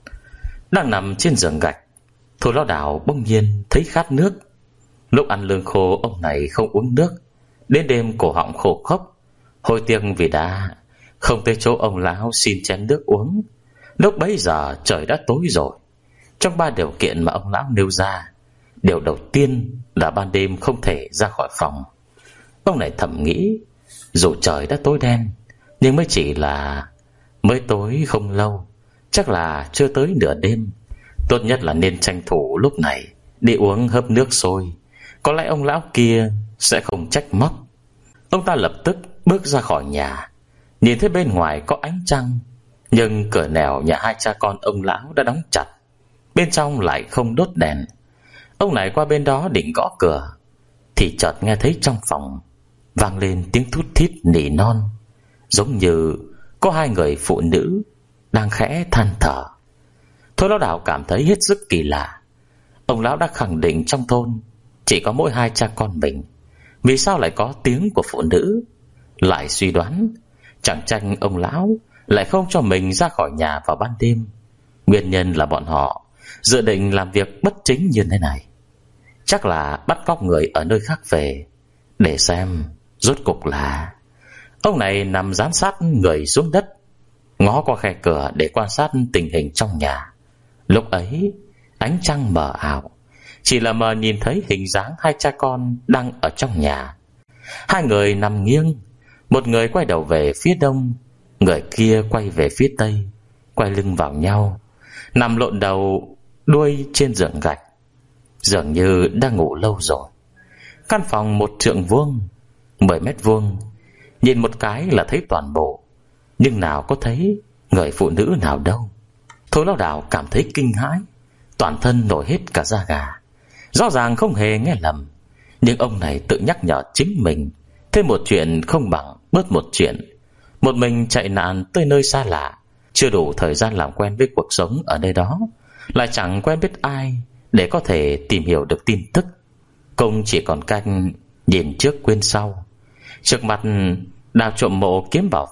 Đang nằm trên giường gạch, Thôi Lão Đạo bỗng nhiên thấy khát nước. Lúc ăn lương khô ông này không uống nước, đến đêm cổ họng khô khốc, hối tiếc vì đã không tới chỗ ông lão xin chén nước uống. Lúc bấy giờ trời đã tối rồi. Trong ba điều kiện mà ông lão nêu ra, điều đầu tiên là ban đêm không thể ra khỏi phòng. Ông này thầm nghĩ, dù trời đã tối đen, nhưng mới chỉ là mới tối không lâu, chắc là chưa tới nửa đêm. Tốt nhất là nên tranh thủ lúc này đi uống hớp nước sôi, có lẽ ông lão kia sẽ không trách móc. Ông ta lập tức bước ra khỏi nhà, nhìn thấy bên ngoài có ánh trăng, nhưng cửa nẻo nhà hai cha con ông lão đã đóng chặt, bên trong lại không đốt đèn. Ông này qua bên đó định gõ cửa, thì chợt nghe thấy trong phòng vang lên tiếng thút thít nỉ non, giống như có hai người phụ nữ đang khẽ than thở. Thôi Lão Đạo cảm thấy hết sức kỳ lạ. Ông lão đã khẳng định trong thôn chỉ có mỗi hai cha con mình, vì sao lại có tiếng của phụ nữ? Lại suy đoán chẳng chăng ông lão lại không cho mình ra khỏi nhà vào ban đêm. Nguyên nhân là bọn họ dự định làm việc bất chính như thế này, chắc là bắt cóc người ở nơi khác về, để xem rốt cục là. Ông này nằm dán sát người xuống đất, ngó qua khe cửa để quan sát tình hình trong nhà. Lúc ấy ánh trăng mờ ảo, chỉ là mờ nhìn thấy hình dáng hai cha con đang ở trong nhà. Hai người nằm nghiêng, một người quay đầu về phía đông, người kia quay về phía tây, quay lưng vào nhau, nằm lộn đầu đuôi trên giường gạch, dường như đang ngủ lâu rồi. Căn phòng một trượng vuông, mười mét vuông, nhìn một cái là thấy toàn bộ, nhưng nào có thấy người phụ nữ nào đâu. Thôi Lão Đạo cảm thấy kinh hãi, toàn thân nổi hết cả da gà. Rõ ràng không hề nghe lầm, nhưng ông này tự nhắc nhở chính mình, thêm một chuyện không bằng bớt một chuyện. Một mình chạy nạn tới nơi xa lạ, chưa đủ thời gian làm quen với cuộc sống ở nơi đó, lại chẳng quen biết ai để có thể tìm hiểu được tin tức. Công chỉ còn cách nhìn trước quên sau. Trước mặt đào trộm mộ kiếm bảo vật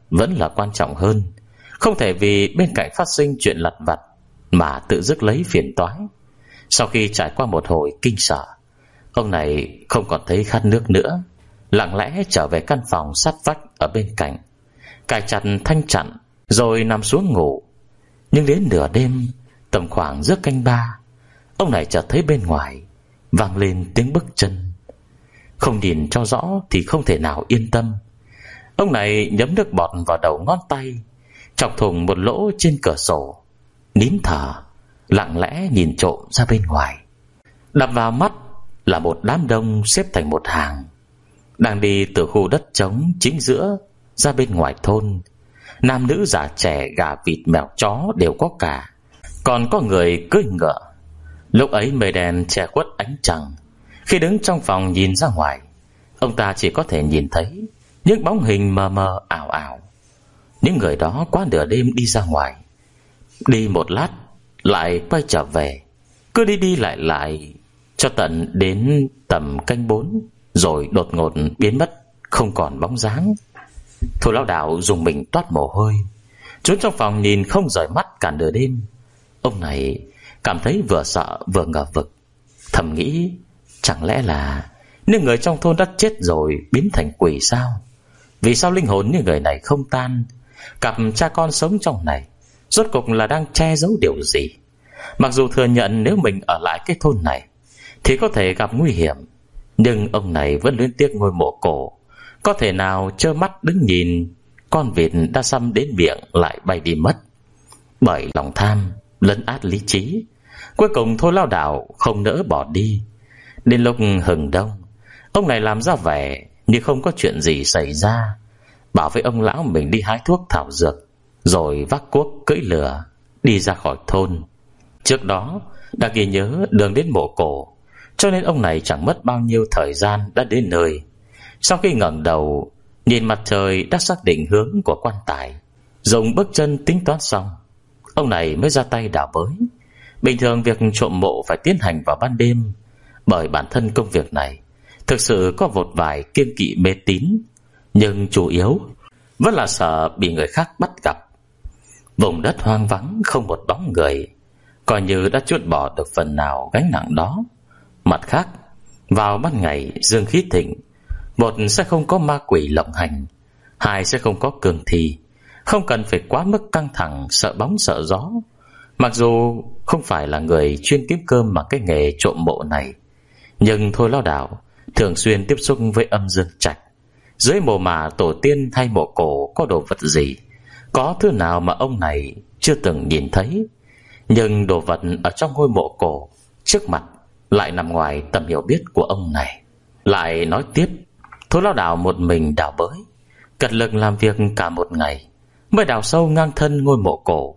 vẫn là quan trọng hơn. Không thể vì bên cạnh phát sinh chuyện lặt vặt mà tự dứt lấy phiền toái. Sau khi trải qua một hồi kinh sợ, ông này không còn thấy khát nước nữa, lặng lẽ trở về căn phòng sát vách ở bên cạnh, cài chặt thanh chặn rồi nằm xuống ngủ. Nhưng đến nửa đêm, tầm khoảng giữa canh ba, ông này chợt thấy bên ngoài vang lên tiếng bước chân. Không nhìn cho rõ thì không thể nào yên tâm. Ông này nhấm nước bọt vào đầu ngón tay, chọc thủng một lỗ trên cửa sổ, nín thở, lặng lẽ nhìn trộm ra bên ngoài. Đập vào mắt là một đám đông xếp thành một hàng, đang đi từ khu đất trống chính giữa ra bên ngoài thôn. Nam nữ già trẻ, gà vịt mèo chó đều có cả, còn có người cưỡi ngựa. Lúc ấy mây đen che khuất ánh trăng. Khi đứng trong phòng nhìn ra ngoài, ông ta chỉ có thể nhìn thấy những bóng hình mờ mờ ảo ảo. Những người đó quá nửa đêm đi ra ngoài, đi một lát lại quay trở về, cứ đi đi lại lại cho tận đến tầm canh bốn, rồi đột ngột biến mất, không còn bóng dáng. Thôi Lão Đạo dùng mình toát mồ hôi, trốn trong phòng nhìn không rời mắt cả nửa đêm. Ông này cảm thấy vừa sợ vừa ngờ vực, thầm nghĩ chẳng lẽ là những người trong thôn đã chết rồi biến thành quỷ sao? Vì sao linh hồn những người này không tan? Cặp cha con sống trong này rốt cuộc là đang che giấu điều gì? Mặc dù thừa nhận nếu mình ở lại cái thôn này thì có thể gặp nguy hiểm, nhưng ông này vẫn luyến tiếc ngôi mộ cổ. Có thể nào trơ mắt đứng nhìn con vịt đã xăm đến miệng lại bay đi mất? Bởi lòng tham lấn át lý trí, cuối cùng Thôi Lão Đạo không nỡ bỏ đi. Đến lúc hừng đông, ông này làm ra vẻ như không có chuyện gì xảy ra, bảo với ông lão mình đi hái thuốc thảo dược, rồi vác cuốc cưỡi lừa đi ra khỏi thôn. Trước đó đã ghi nhớ đường đến mộ cổ, cho nên ông này chẳng mất bao nhiêu thời gian đã đến nơi. Sau khi ngẩng đầu nhìn mặt trời đã xác định hướng của quan tài, dùng bước chân tính toán xong, ông này mới ra tay đào bới. Bình thường việc trộm mộ phải tiến hành vào ban đêm, bởi bản thân công việc này thực sự có một vài kiêng kỵ mê tín, nhưng chủ yếu vẫn là sợ bị người khác bắt gặp. Vùng đất hoang vắng không một bóng người, coi như đã trút bỏ được phần nào gánh nặng đó. Mặt khác, vào ban ngày dương khí thịnh, một sẽ không có ma quỷ lộng hành, hai sẽ không có cường thi, không cần phải quá mức căng thẳng sợ bóng sợ gió. Mặc dù không phải là người chuyên kiếm cơm mà cái nghề trộm mộ này, nhưng Thôi Lão Đạo thường xuyên tiếp xúc với âm dương trạch. Dưới mồ mả tổ tiên hay mộ cổ có đồ vật gì, có thứ nào mà ông này chưa từng nhìn thấy? Nhưng đồ vật ở trong ngôi mộ cổ trước mặt lại nằm ngoài tầm hiểu biết của ông này. Lại nói tiếp, Thôi Lão Đạo một mình đào bới, cật lực làm việc cả một ngày, mới đào sâu ngang thân ngôi mộ cổ.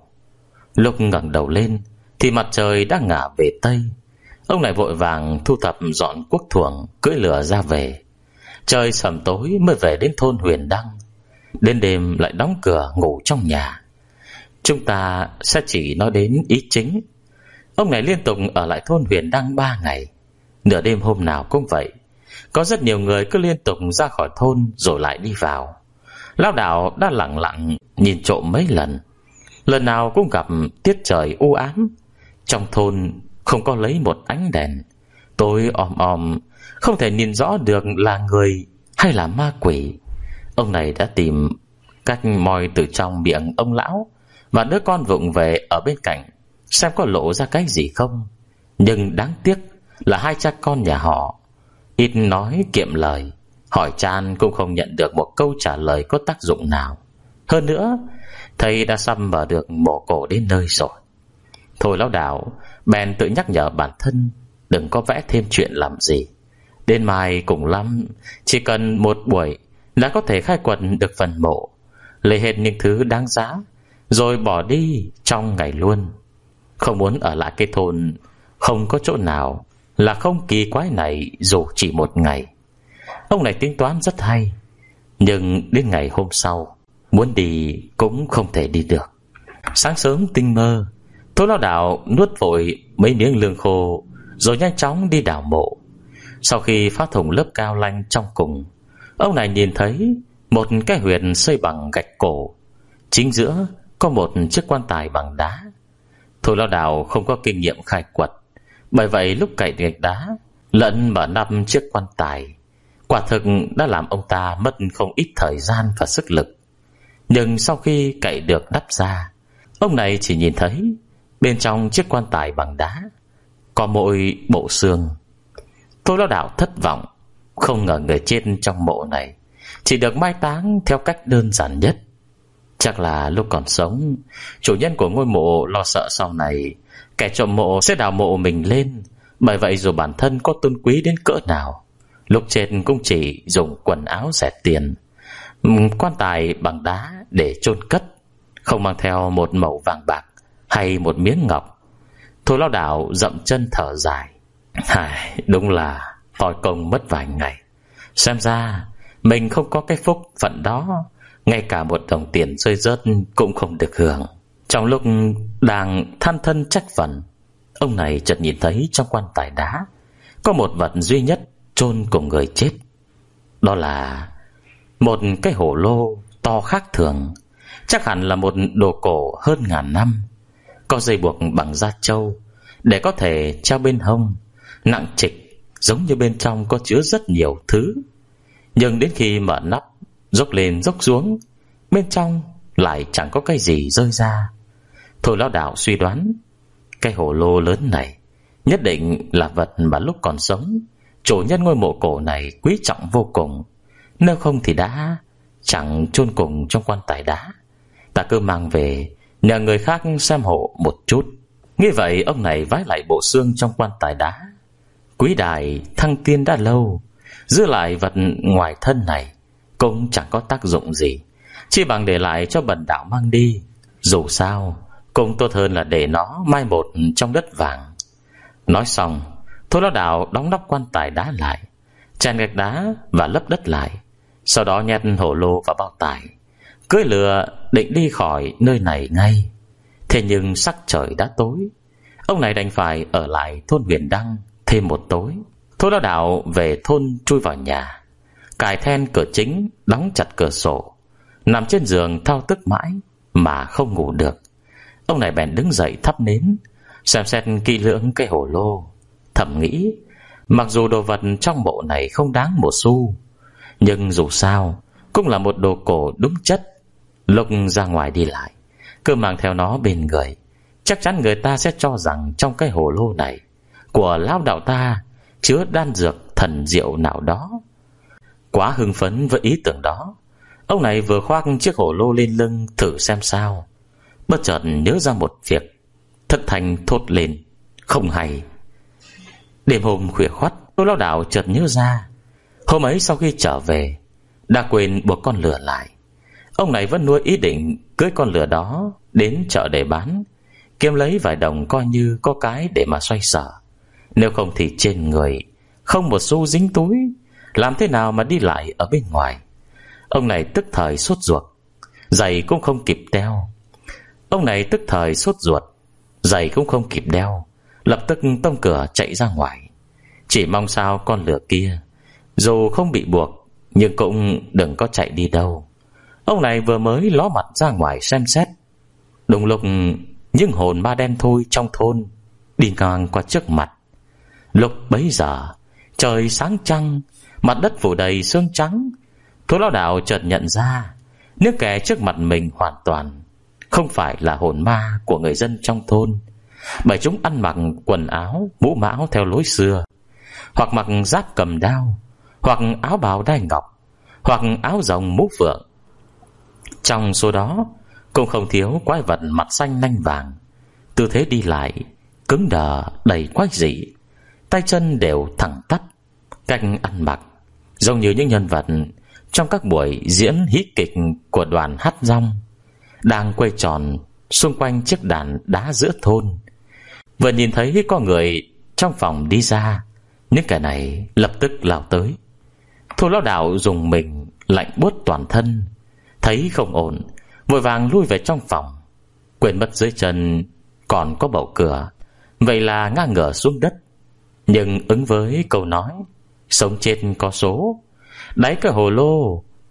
Lúc ngẩng đầu lên thì mặt trời đã ngả về tây. Ông này vội vàng thu thập dọn cuốc thuồng, cưỡi lừa ra về. Trời sầm tối mới về đến thôn Huyền Đăng. Đến đêm lại đóng cửa ngủ trong nhà. Chúng ta sẽ chỉ nói đến ý chính. Ông này liên tục ở lại thôn Huyền Đăng ba ngày. Nửa đêm hôm nào cũng vậy. Có rất nhiều người cứ liên tục ra khỏi thôn rồi lại đi vào. Lão Đạo đã lặng lặng nhìn trộm mấy lần. Lần nào cũng gặp tiết trời u ám. Trong thôn không có lấy một ánh đèn, tối om om, không thể nhìn rõ được là người hay là ma quỷ. Ông này đã tìm cách moi từ trong miệng ông lão và đứa con vụng về ở bên cạnh, xem có lộ ra cái gì không. Nhưng đáng tiếc là hai cha con nhà họ ít nói kiệm lời, hỏi chan cũng không nhận được một câu trả lời có tác dụng nào. Hơn nữa, thầy đã xăm vào được mộ cổ đến nơi rồi. Thôi Lão Đạo bèn tự nhắc nhở bản thân đừng có vẽ thêm chuyện làm gì. Đến mai cùng lắm chỉ cần một buổi là có thể khai quật được phần mộ, lấy hết những thứ đáng giá rồi bỏ đi trong ngày luôn. Không muốn ở lại cái thôn không có chỗ nào là không kỳ quái này dù chỉ một ngày. Ông này tính toán rất hay, nhưng đến ngày hôm sau muốn đi cũng không thể đi được. Sáng sớm tinh mơ, Thôi Lão Đạo nuốt vội mấy miếng lương khô rồi nhanh chóng đi đào mộ. Sau khi phá thủng lớp cao lanh trong cùng, ông này nhìn thấy một cái huyệt xây bằng gạch cổ, chính giữa có một chiếc quan tài bằng đá. Thôi Lão Đạo không có kinh nghiệm khai quật, bởi vậy lúc cậy gạch đá lẫn mở nắp chiếc quan tài, quả thực đã làm ông ta mất không ít thời gian và sức lực. Nhưng sau khi cậy được đắp ra, ông này chỉ nhìn thấy bên trong chiếc quan tài bằng đá có mỗi bộ xương. Thôi Lão Đạo thất vọng, không ngờ người chết trong mộ này chỉ được mai táng theo cách đơn giản nhất. Chắc là lúc còn sống, chủ nhân của ngôi mộ lo sợ sau này kẻ trộm mộ sẽ đào mộ mình lên. Bởi vậy dù bản thân có tôn quý đến cỡ nào, lúc chết cũng chỉ dùng quần áo rẻ tiền, quan tài bằng đá để chôn cất, không mang theo một mẩu vàng bạc hay một miếng ngọc. Thôi Lão Đạo dậm chân thở dài. Hài, đúng là toi công mất vài ngày. Xem ra mình không có cái phúc phận đó, ngay cả một đồng tiền rơi rớt cũng không được hưởng. Trong lúc đang than thân trách phận, ông này chợt nhìn thấy trong quan tài đá có một vật duy nhất chôn cùng người chết. Đó là một cái hổ lô to khác thường, chắc hẳn là một đồ cổ hơn ngàn năm, có dây buộc bằng da trâu để có thể treo bên hông, nặng trịch, giống như bên trong có chứa rất nhiều thứ. Nhưng đến khi mở nắp, dốc lên dốc xuống, bên trong lại chẳng có cái gì rơi ra. Thôi Lão Đạo suy đoán cái hổ lô lớn này nhất định là vật mà lúc còn sống chủ nhân ngôi mộ cổ này quý trọng vô cùng, nếu không thì đã chẳng chôn cùng trong quan tài đá. Ta cứ mang về nhờ người khác xem hộ một chút. Nghĩ vậy, ông này vái lại bộ xương trong quan tài đá. Quý đài thăng tiên đã lâu, giữ lại vật ngoài thân này cũng chẳng có tác dụng gì, chỉ bằng để lại cho bần đạo mang đi. Dù sao cũng tốt hơn là để nó mai một trong đất vàng. Nói xong, Thôi Lão Đạo đóng nắp quan tài đá lại, chèn gạch đá và lấp đất lại, sau đó nhét hổ lô vào bao tải, cưỡi lừa định đi khỏi nơi này ngay. Thế nhưng sắc trời đã tối, ông này đành phải ở lại thôn Huyền Đăng thêm một tối. Thôi Lão Đạo về thôn chui vào nhà, cài then cửa chính, đóng chặt cửa sổ, nằm trên giường thao thức mãi mà không ngủ được. Ông này bèn đứng dậy thắp nến, xem xét kỹ lưỡng cái hổ lô, thầm nghĩ mặc dù đồ vật trong mộ này không đáng một xu, nhưng dù sao cũng là một đồ cổ đúng chất. Lúc ra ngoài đi lại, cứ mang theo nó bên người, chắc chắn người ta sẽ cho rằng trong cái hổ lô này của Lão Đạo ta chứa đan dược thần diệu nào đó. Quá hưng phấn với ý tưởng đó, ông này vừa khoác chiếc hổ lô lên lưng thử xem sao, bất chợt nhớ ra một việc, thất thanh thốt lên: không hay. Đêm hôm khuya khoắt, Thôi Lão Đạo chợt nhớ ra hôm ấy sau khi trở về đã quên buộc con lừa lại. Ông này vẫn nuôi ý định cưới con lừa đó đến chợ để bán, kiếm lấy vài đồng coi như có cái để mà xoay sở. Nếu không thì trên người không một xu dính túi, làm thế nào mà đi lại ở bên ngoài. Ông này tức thời sốt ruột, giày cũng không kịp đeo. Ông này tức thời sốt ruột, giày cũng không kịp đeo, lập tức tông cửa chạy ra ngoài. Chỉ mong sao con lừa kia dù không bị buộc nhưng cũng đừng có chạy đi đâu. Ông này vừa mới ló mặt ra ngoài xem xét, đúng lúc những hồn ma đen thui trong thôn đi ngang qua trước mặt. Lúc bấy giờ trời sáng trăng, mặt đất phủ đầy sương trắng. Thôi Lão Đạo chợt nhận ra những kẻ trước mặt mình hoàn toàn không phải là hồn ma của người dân trong thôn, bởi chúng ăn mặc quần áo mũ mão theo lối xưa, hoặc mặc giáp cầm đao, hoặc áo bào đai ngọc, hoặc áo rồng mũ phượng. Trong số đó cũng không thiếu quái vật mặt xanh nanh vàng, tư thế đi lại cứng đờ đầy quái dị, tay chân đều thẳng tắp, cách ăn mặc giống như những nhân vật trong các buổi diễn hí kịch của đoàn hát rong đang quay tròn xung quanh chiếc đàn đá giữa thôn. Vừa nhìn thấy có người trong phòng đi ra, những kẻ này lập tức lao tới. Thôi Lão Đạo dùng mình lạnh buốt toàn thân, thấy không ổn, vội vàng lui về trong phòng, quên mất dưới chân còn có bậu cửa, vậy là ngã ngửa xuống đất. Nhưng ứng với câu nói sống chết có số, đáy cái hồ lô,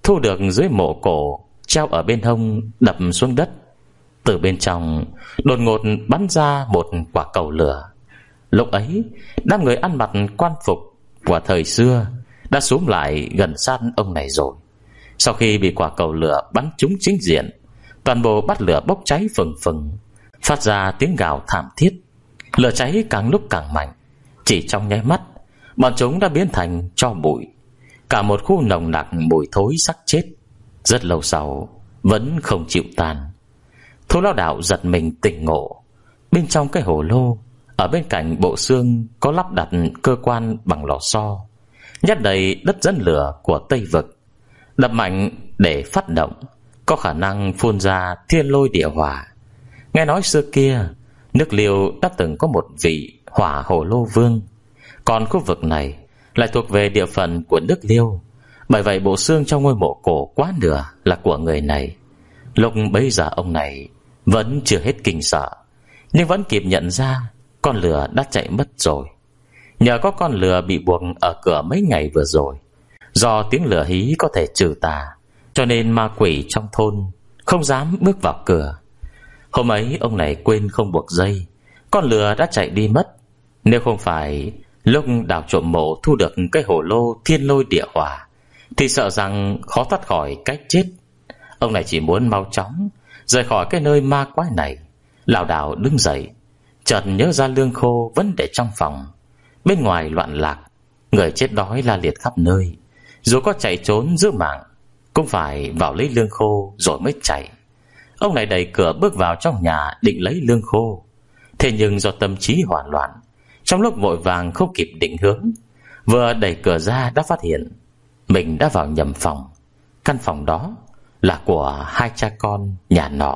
thu được dưới mộ cổ treo ở bên hông đập xuống đất. Từ bên trong đột ngột bắn ra một quả cầu lửa. Lúc ấy đám người ăn mặc quan phục của thời xưa đã xúm lại gần sát ông này rồi. Sau khi bị quả cầu lửa bắn trúng chính diện, toàn bộ bát lửa bốc cháy phừng phừng, phát ra tiếng gào thảm thiết. Lửa cháy càng lúc càng mạnh. Chỉ trong nháy mắt, bọn chúng đã biến thành tro bụi. Cả một khu nồng nặc mùi thối xác chết. Rất lâu sau vẫn không chịu tan. Thôi Lão Đạo giật mình tỉnh ngộ. Bên trong cái hồ lô, ở bên cạnh bộ xương có lắp đặt cơ quan bằng lò xo, nhét đầy đất dẫn lửa của Tây Vực. Đập mạnh để phát động, có khả năng phun ra thiên lôi địa hỏa. Nghe nói xưa kia nước Liêu đã từng có một vị hỏa hồ lô vương, còn khu vực này lại thuộc về địa phận của nước Liêu. Bởi vậy bộ xương trong ngôi mộ cổ quá nửa là của người này. Lúc bấy giờ ông này vẫn chưa hết kinh sợ, nhưng vẫn kịp nhận ra con lừa đã chạy mất rồi. Nhờ có con lừa bị buộc ở cửa mấy ngày vừa rồi, do tiếng lửa hí có thể trừ tà, cho nên ma quỷ trong thôn không dám bước vào cửa. Hôm ấy ông này quên không buộc dây, con lừa đã chạy đi mất. Nếu không phải lúc đào trộm mộ thu được cái hồ lô thiên lôi địa hỏa, thì sợ rằng khó thoát khỏi cái chết. Ông này chỉ muốn mau chóng rời khỏi cái nơi ma quái này. Lảo đảo đứng dậy, chợt nhớ ra lương khô vẫn để trong phòng. Bên ngoài loạn lạc, người chết đói la liệt khắp nơi. Dù có chạy trốn giữ mạng, cũng phải vào lấy lương khô rồi mới chạy. Ông này đẩy cửa bước vào trong nhà định lấy lương khô. Thế nhưng do tâm trí hoảng loạn, trong lúc vội vàng không kịp định hướng, vừa đẩy cửa ra đã phát hiện mình đã vào nhầm phòng. Căn phòng đó là của hai cha con nhà nọ.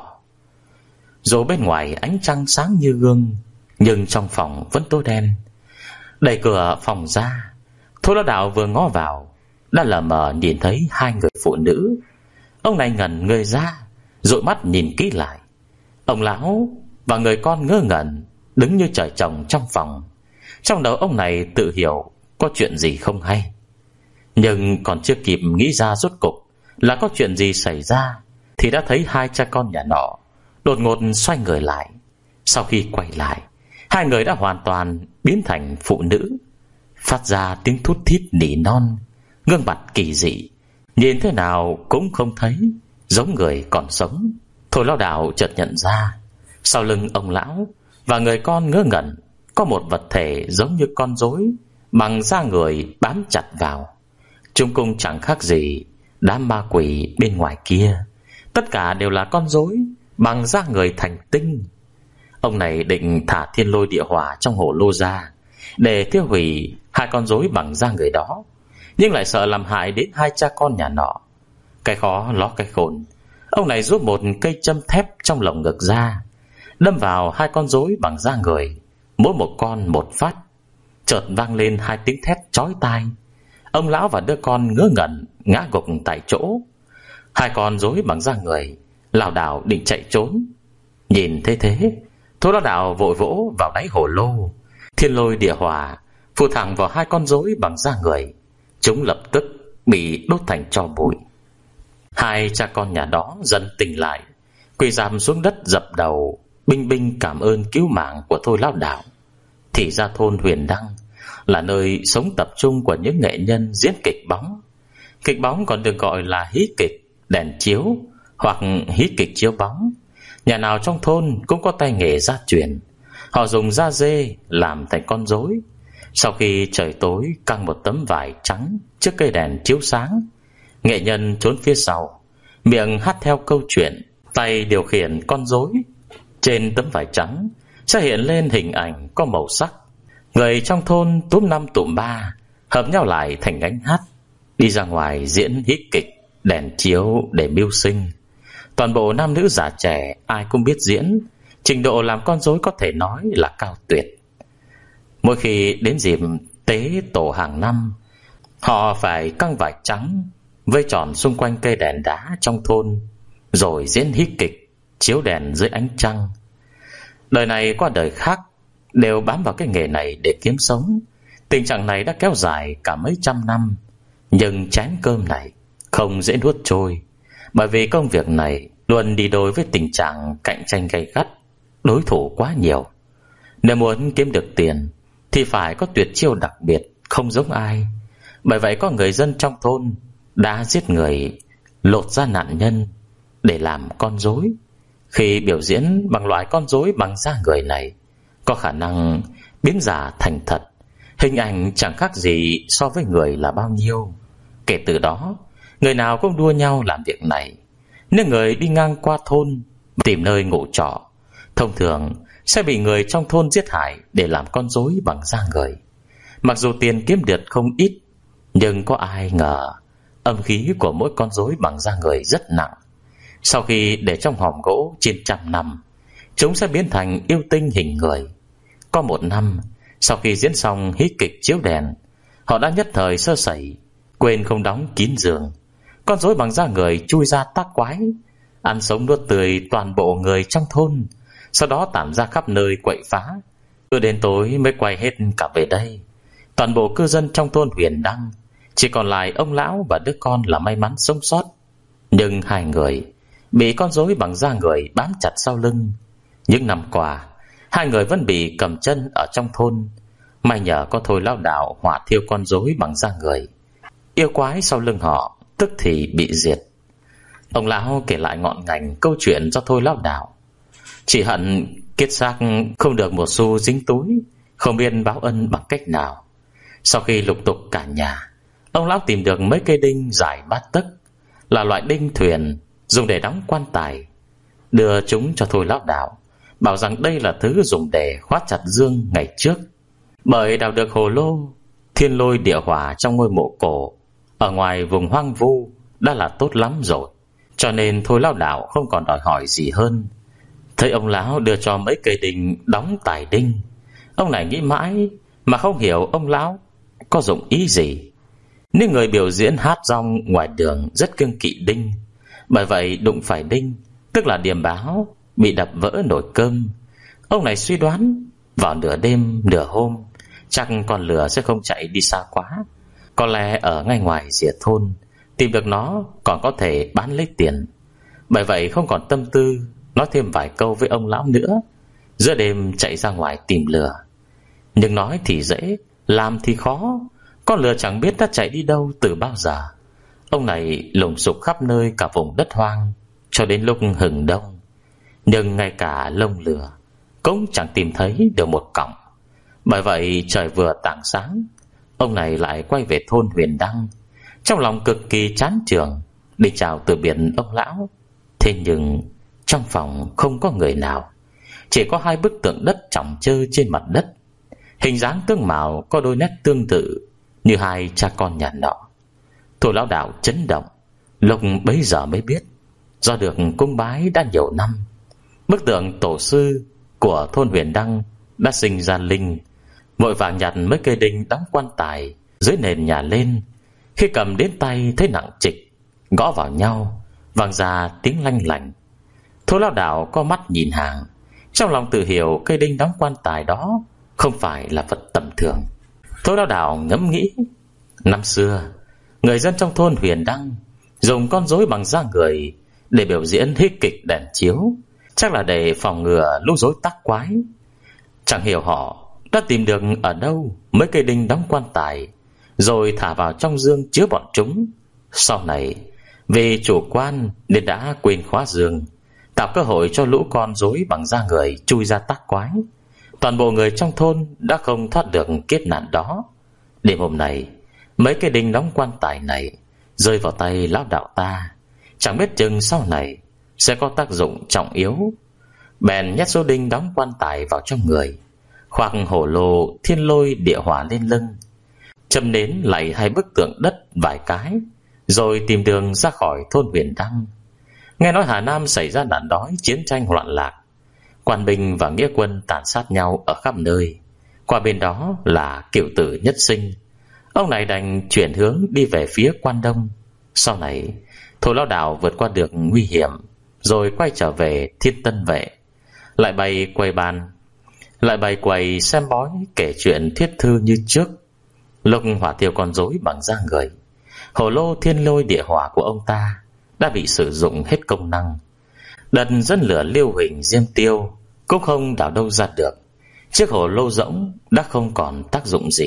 Dù bên ngoài ánh trăng sáng như gương, nhưng trong phòng vẫn tối đen. Đẩy cửa phòng ra, Thôi Lão Đạo vừa ngó vào đã lờ mờ nhìn thấy hai người phụ nữ. Ông này ngẩn người ra, dụi mắt nhìn kỹ lại. Ông lão và người con ngơ ngẩn đứng như trời trồng trong phòng. Trong đầu ông này tự hiểu có chuyện gì không hay, nhưng còn chưa kịp nghĩ ra rốt cục là có chuyện gì xảy ra, thì đã thấy hai cha con nhà nọ đột ngột xoay người lại. Sau khi quay lại, hai người đã hoàn toàn biến thành phụ nữ, phát ra tiếng thút thít nỉ non, gương mặt kỳ dị, nhìn thế nào cũng không thấy giống người còn sống. Thôi Lão Đạo chợt nhận ra, sau lưng ông lão và người con ngớ ngẩn có một vật thể giống như con rối bằng da người bám chặt vào. Chung cung chẳng khác gì đám ma quỷ bên ngoài kia. Tất cả đều là con rối bằng da người thành tinh. Ông này định thả thiên lôi địa hỏa trong hồ lô ra để tiêu hủy hai con rối bằng da người đó, nhưng lại sợ làm hại đến hai cha con nhà nọ. Cái khó ló cái khôn, ông này rút một cây châm thép trong lồng ngực ra, đâm vào hai con rối bằng da người, mỗi một con một phát. Chợt vang lên hai tiếng thét chói tai. Ông lão và đứa con ngớ ngẩn ngã gục tại chỗ. Hai con rối bằng da người lảo đảo định chạy trốn. Nhìn thấy thế, Thôi Lão Đạo vội vỗ vào đáy hồ lô. Thiên lôi địa hỏa phụ thẳng vào hai con rối bằng da người. Chúng lập tức bị đốt thành tro bụi. Hai cha con nhà đó dần tỉnh lại, quỳ rạp xuống đất dập đầu binh binh cảm ơn cứu mạng của Thôi Lão Đạo. Thì ra thôn Huyền Đăng là nơi sống tập trung của những nghệ nhân diễn kịch bóng. Kịch bóng còn được gọi là hí kịch đèn chiếu hoặc hí kịch chiếu bóng. Nhà nào trong thôn cũng có tay nghề gia truyền. Họ dùng da dê làm thành con rối. Sau khi trời tối, căng một tấm vải trắng trước cây đèn chiếu sáng. Nghệ nhân trốn phía sau, miệng hát theo câu chuyện, tay điều khiển con rối. Trên tấm vải trắng sẽ hiện lên hình ảnh có màu sắc. Người trong thôn túm năm tụm ba, hợp nhau lại thành gánh hát, đi ra ngoài diễn hí kịch đèn chiếu để mưu sinh. Toàn bộ nam nữ già trẻ ai cũng biết diễn, trình độ làm con rối có thể nói là cao tuyệt. Mỗi khi đến dịp tế tổ hàng năm, họ phải căng vải trắng vây tròn xung quanh cây đèn đá trong thôn, rồi diễn hí kịch chiếu đèn dưới ánh trăng. Đời này qua đời khác đều bám vào cái nghề này để kiếm sống. Tình trạng này đã kéo dài cả mấy trăm năm, nhưng chén cơm này không dễ nuốt trôi, bởi vì công việc này luôn đi đôi với tình trạng cạnh tranh gay gắt, đối thủ quá nhiều. Nếu muốn kiếm được tiền thì phải có tuyệt chiêu đặc biệt không giống ai. Bởi vậy có người dân trong thôn đã giết người, lột ra nạn nhân để làm con rối. Khi biểu diễn bằng loại con rối bằng da người này, có khả năng biến giả thành thật, hình ảnh chẳng khác gì so với người là bao nhiêu. Kể từ đó, người nào cũng đua nhau làm việc này. Nếu người đi ngang qua thôn tìm nơi ngủ trọ, thông thường sẽ bị người trong thôn giết hại để làm con rối bằng da người. Mặc dù tiền kiếm được không ít, nhưng có ai ngờ âm khí của mỗi con rối bằng da người rất nặng. Sau khi để trong hòm gỗ trên trăm năm, chúng sẽ biến thành yêu tinh hình người. Có một năm, sau khi diễn xong hí kịch chiếu đèn, họ đã nhất thời sơ sẩy, quên không đóng kín giường. Con rối bằng da người chui ra tác quái, ăn sống nuốt tươi toàn bộ người trong thôn, sau đó tản ra khắp nơi quậy phá. Cứ đến tối mới quay hết cả về đây. Toàn bộ cư dân trong thôn Huyền Đăng chỉ còn lại ông lão và đứa con là may mắn sống sót. Nhưng hai người bị con rối bằng da người bám chặt sau lưng. Những năm qua, hai người vẫn bị cầm chân ở trong thôn. May nhờ có Thôi Lão Đạo hỏa thiêu con rối bằng da người, yêu quái sau lưng họ tức thì bị diệt. Ông lão kể lại ngọn ngành câu chuyện cho Thôi Lão Đạo. Chỉ hận kết xác không được một xu dính túi, không biết báo ân bằng cách nào. Sau khi lục tục cả nhà, ông lão tìm được mấy cây đinh dài bát tấc, là loại đinh thuyền dùng để đóng quan tài, đưa chúng cho Thôi Lão Đạo, bảo rằng đây là thứ dùng để khóa chặt dương ngày trước. Bởi đào được hồ lô thiên lôi địa hỏa trong ngôi mộ cổ ở ngoài vùng hoang vu đã là tốt lắm rồi, cho nên Thôi Lão Đạo không còn đòi hỏi gì hơn. Thấy ông lão đưa cho mấy cây đinh đóng tài đinh, ông này nghĩ mãi mà không hiểu ông lão có dụng ý gì. Nếu người biểu diễn hát rong ngoài đường rất kiêng kỵ đinh, bởi vậy đụng phải đinh tức là điềm báo bị đập vỡ nồi cơm. Ông này suy đoán vào nửa đêm nửa hôm chắc con lừa sẽ không chạy đi xa quá, có lẽ ở ngay ngoài rìa thôn tìm được nó còn có thể bán lấy tiền. Bởi vậy không còn tâm tư nói thêm vài câu với ông lão nữa, giữa đêm chạy ra ngoài tìm lừa. Nhưng nói thì dễ, làm thì khó. Con lừa chẳng biết đã chạy đi đâu từ bao giờ. Ông này lùng sục khắp nơi cả vùng đất hoang cho đến lúc hừng đông, nhưng ngay cả lông lừa cũng chẳng tìm thấy được một cọng. Bởi vậy trời vừa tảng sáng, ông này lại quay về thôn Huyền Đăng, trong lòng cực kỳ chán chường, đi chào từ biệt ông lão. Thế nhưng trong phòng không có người nào, chỉ có hai bức tượng đất chỏng chơ trên mặt đất. Hình dáng tương mạo có đôi nét tương tự như hai cha con nhà nọ. Thôi Lão Đạo chấn động, lúc bấy giờ mới biết do được cung bái đã nhiều năm, bức tượng tổ sư của thôn Huyền Đăng đã sinh ra linh. Vội vàng nhặt mấy cây đinh đóng quan tài dưới nền nhà lên. Khi cầm đến tay thấy nặng trịch, gõ vào nhau vang ra tiếng lanh lành. Thôi Lão Đạo có mắt nhìn hàng, trong lòng tự hiểu cây đinh đóng quan tài đó không phải là vật tầm thường. Thôi Lão Đạo ngẫm nghĩ, năm xưa người dân trong thôn Huyền Đăng dùng con rối bằng da người để biểu diễn hí kịch đèn chiếu, chắc là để phòng ngừa lũ rối tác quái. Chẳng hiểu họ đã tìm được ở đâu mấy cây đinh đóng quan tài, rồi thả vào trong dương chứa bọn chúng. Sau này vì chủ quan nên đã quên khóa dương, tạo cơ hội cho lũ con rối bằng da người chui ra tác quái. Toàn bộ người trong thôn đã không thoát được kiếp nạn đó. Đêm hôm nay, mấy cái đinh đóng quan tài này rơi vào tay Lão Đạo ta, chẳng biết chừng sau này sẽ có tác dụng trọng yếu. Bèn nhét số đinh đóng quan tài vào trong người, khoác hổ lô thiên lôi địa hỏa lên lưng, châm nến lạy hai bức tượng đất vài cái, rồi tìm đường ra khỏi thôn Huyền Đăng. Nghe nói Hà Nam xảy ra nạn đói, chiến tranh loạn lạc, quan binh và nghĩa quân tàn sát nhau ở khắp nơi. Qua bên đó là cựu tử nhất sinh. Ông này đành chuyển hướng đi về phía Quan Đông. Sau này Thôi Lão Đạo vượt qua được nguy hiểm, rồi quay trở về Thiên Tân Vệ, lại bày quầy bàn, lại bày quầy xem bói, kể chuyện thiết thư như trước. Lúc hỏa thiêu con rối bằng da người, Hồ lô thiên lôi địa hỏa của ông ta đã bị sử dụng hết công năng. Đợt dẫn lửa liêu hình diêm tiêu cũng không đào đâu ra được. Chiếc hồ lô rỗng đã không còn tác dụng gì.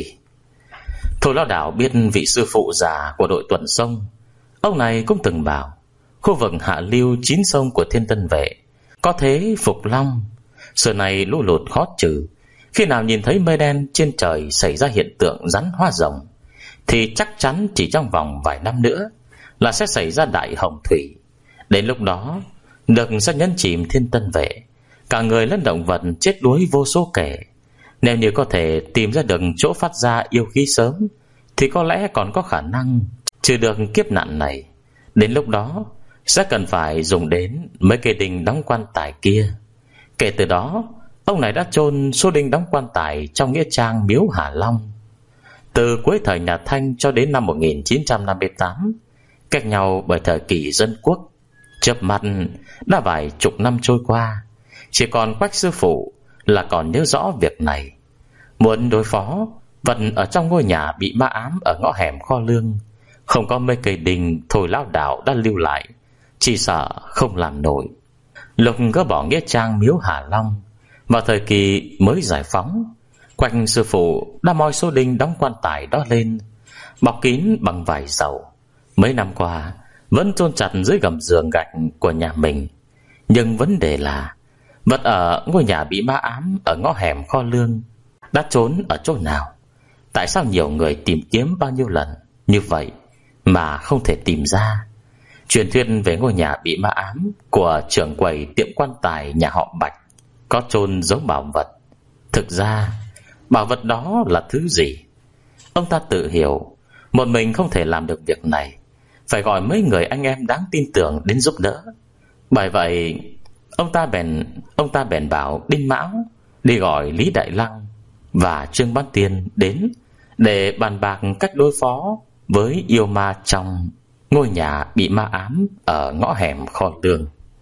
Thôi Lão Đạo biết vị sư phụ già của đội tuần sông. Ông này cũng từng bảo khu vực hạ lưu chín sông của Thiên Tân Vệ có thế phục long. Xưa này lũ lụt khó trừ. Khi nào nhìn thấy mây đen trên trời xảy ra hiện tượng rắn hóa rồng, thì chắc chắn chỉ trong vòng vài năm nữa là sẽ xảy ra đại hồng thủy. Đến lúc đó nước sẽ nhấn chìm Thiên Tân Vệ, cả người lẫn động vật chết đuối vô số kể. Nếu như có thể tìm ra được chỗ phát ra yêu khí sớm, thì có lẽ còn có khả năng trừ được kiếp nạn này. Đến lúc đó sẽ cần phải dùng đến mấy cây đinh đóng quan tài kia. Kể từ đó, ông này đã chôn số đinh đóng quan tài trong nghĩa trang miếu Hà Long. Từ cuối thời nhà Thanh cho đến năm một nghìn chín trăm năm mươi tám, cách nhau bởi thời kỳ dân quốc, chớp mắt đã vài chục năm trôi qua. Chỉ còn Quách sư phụ là còn nhớ rõ việc này. Muốn đối phó vật ở trong ngôi nhà bị ma ám ở ngõ hẻm kho lương, không có mấy cây đinh Thôi Lão Đạo đã lưu lại, chỉ sợ không làm nổi. Lúc gỡ bỏ nghĩa trang miếu Hà Long vào thời kỳ mới giải phóng, Quách sư phụ đã moi số đinh đóng quan tài đó lên, bọc kín bằng vải dầu. Mấy năm qua vẫn chôn chặt dưới gầm giường gạch của nhà mình. Nhưng vấn đề là vật ở ngôi nhà bị ma ám ở ngõ hẻm kho lương đã trốn ở chỗ nào? Tại sao nhiều người tìm kiếm bao nhiêu lần như vậy mà không thể tìm ra? Truyền thuyết về ngôi nhà bị ma ám của trưởng quầy tiệm quan tài nhà họ Bạch có chôn giấu bảo vật. Thực ra bảo vật đó là thứ gì? Ông ta tự hiểu một mình không thể làm được việc này, phải gọi mấy người anh em đáng tin tưởng đến giúp đỡ. Bởi vậy Ông ta bèn Ông ta bèn bảo Đinh Mão đi gọi Lý Đại Lăng và Trương Bán Tiên đến để bàn bạc cách đối phó với yêu ma trong ngôi nhà bị ma ám ở ngõ hẻm kho lương.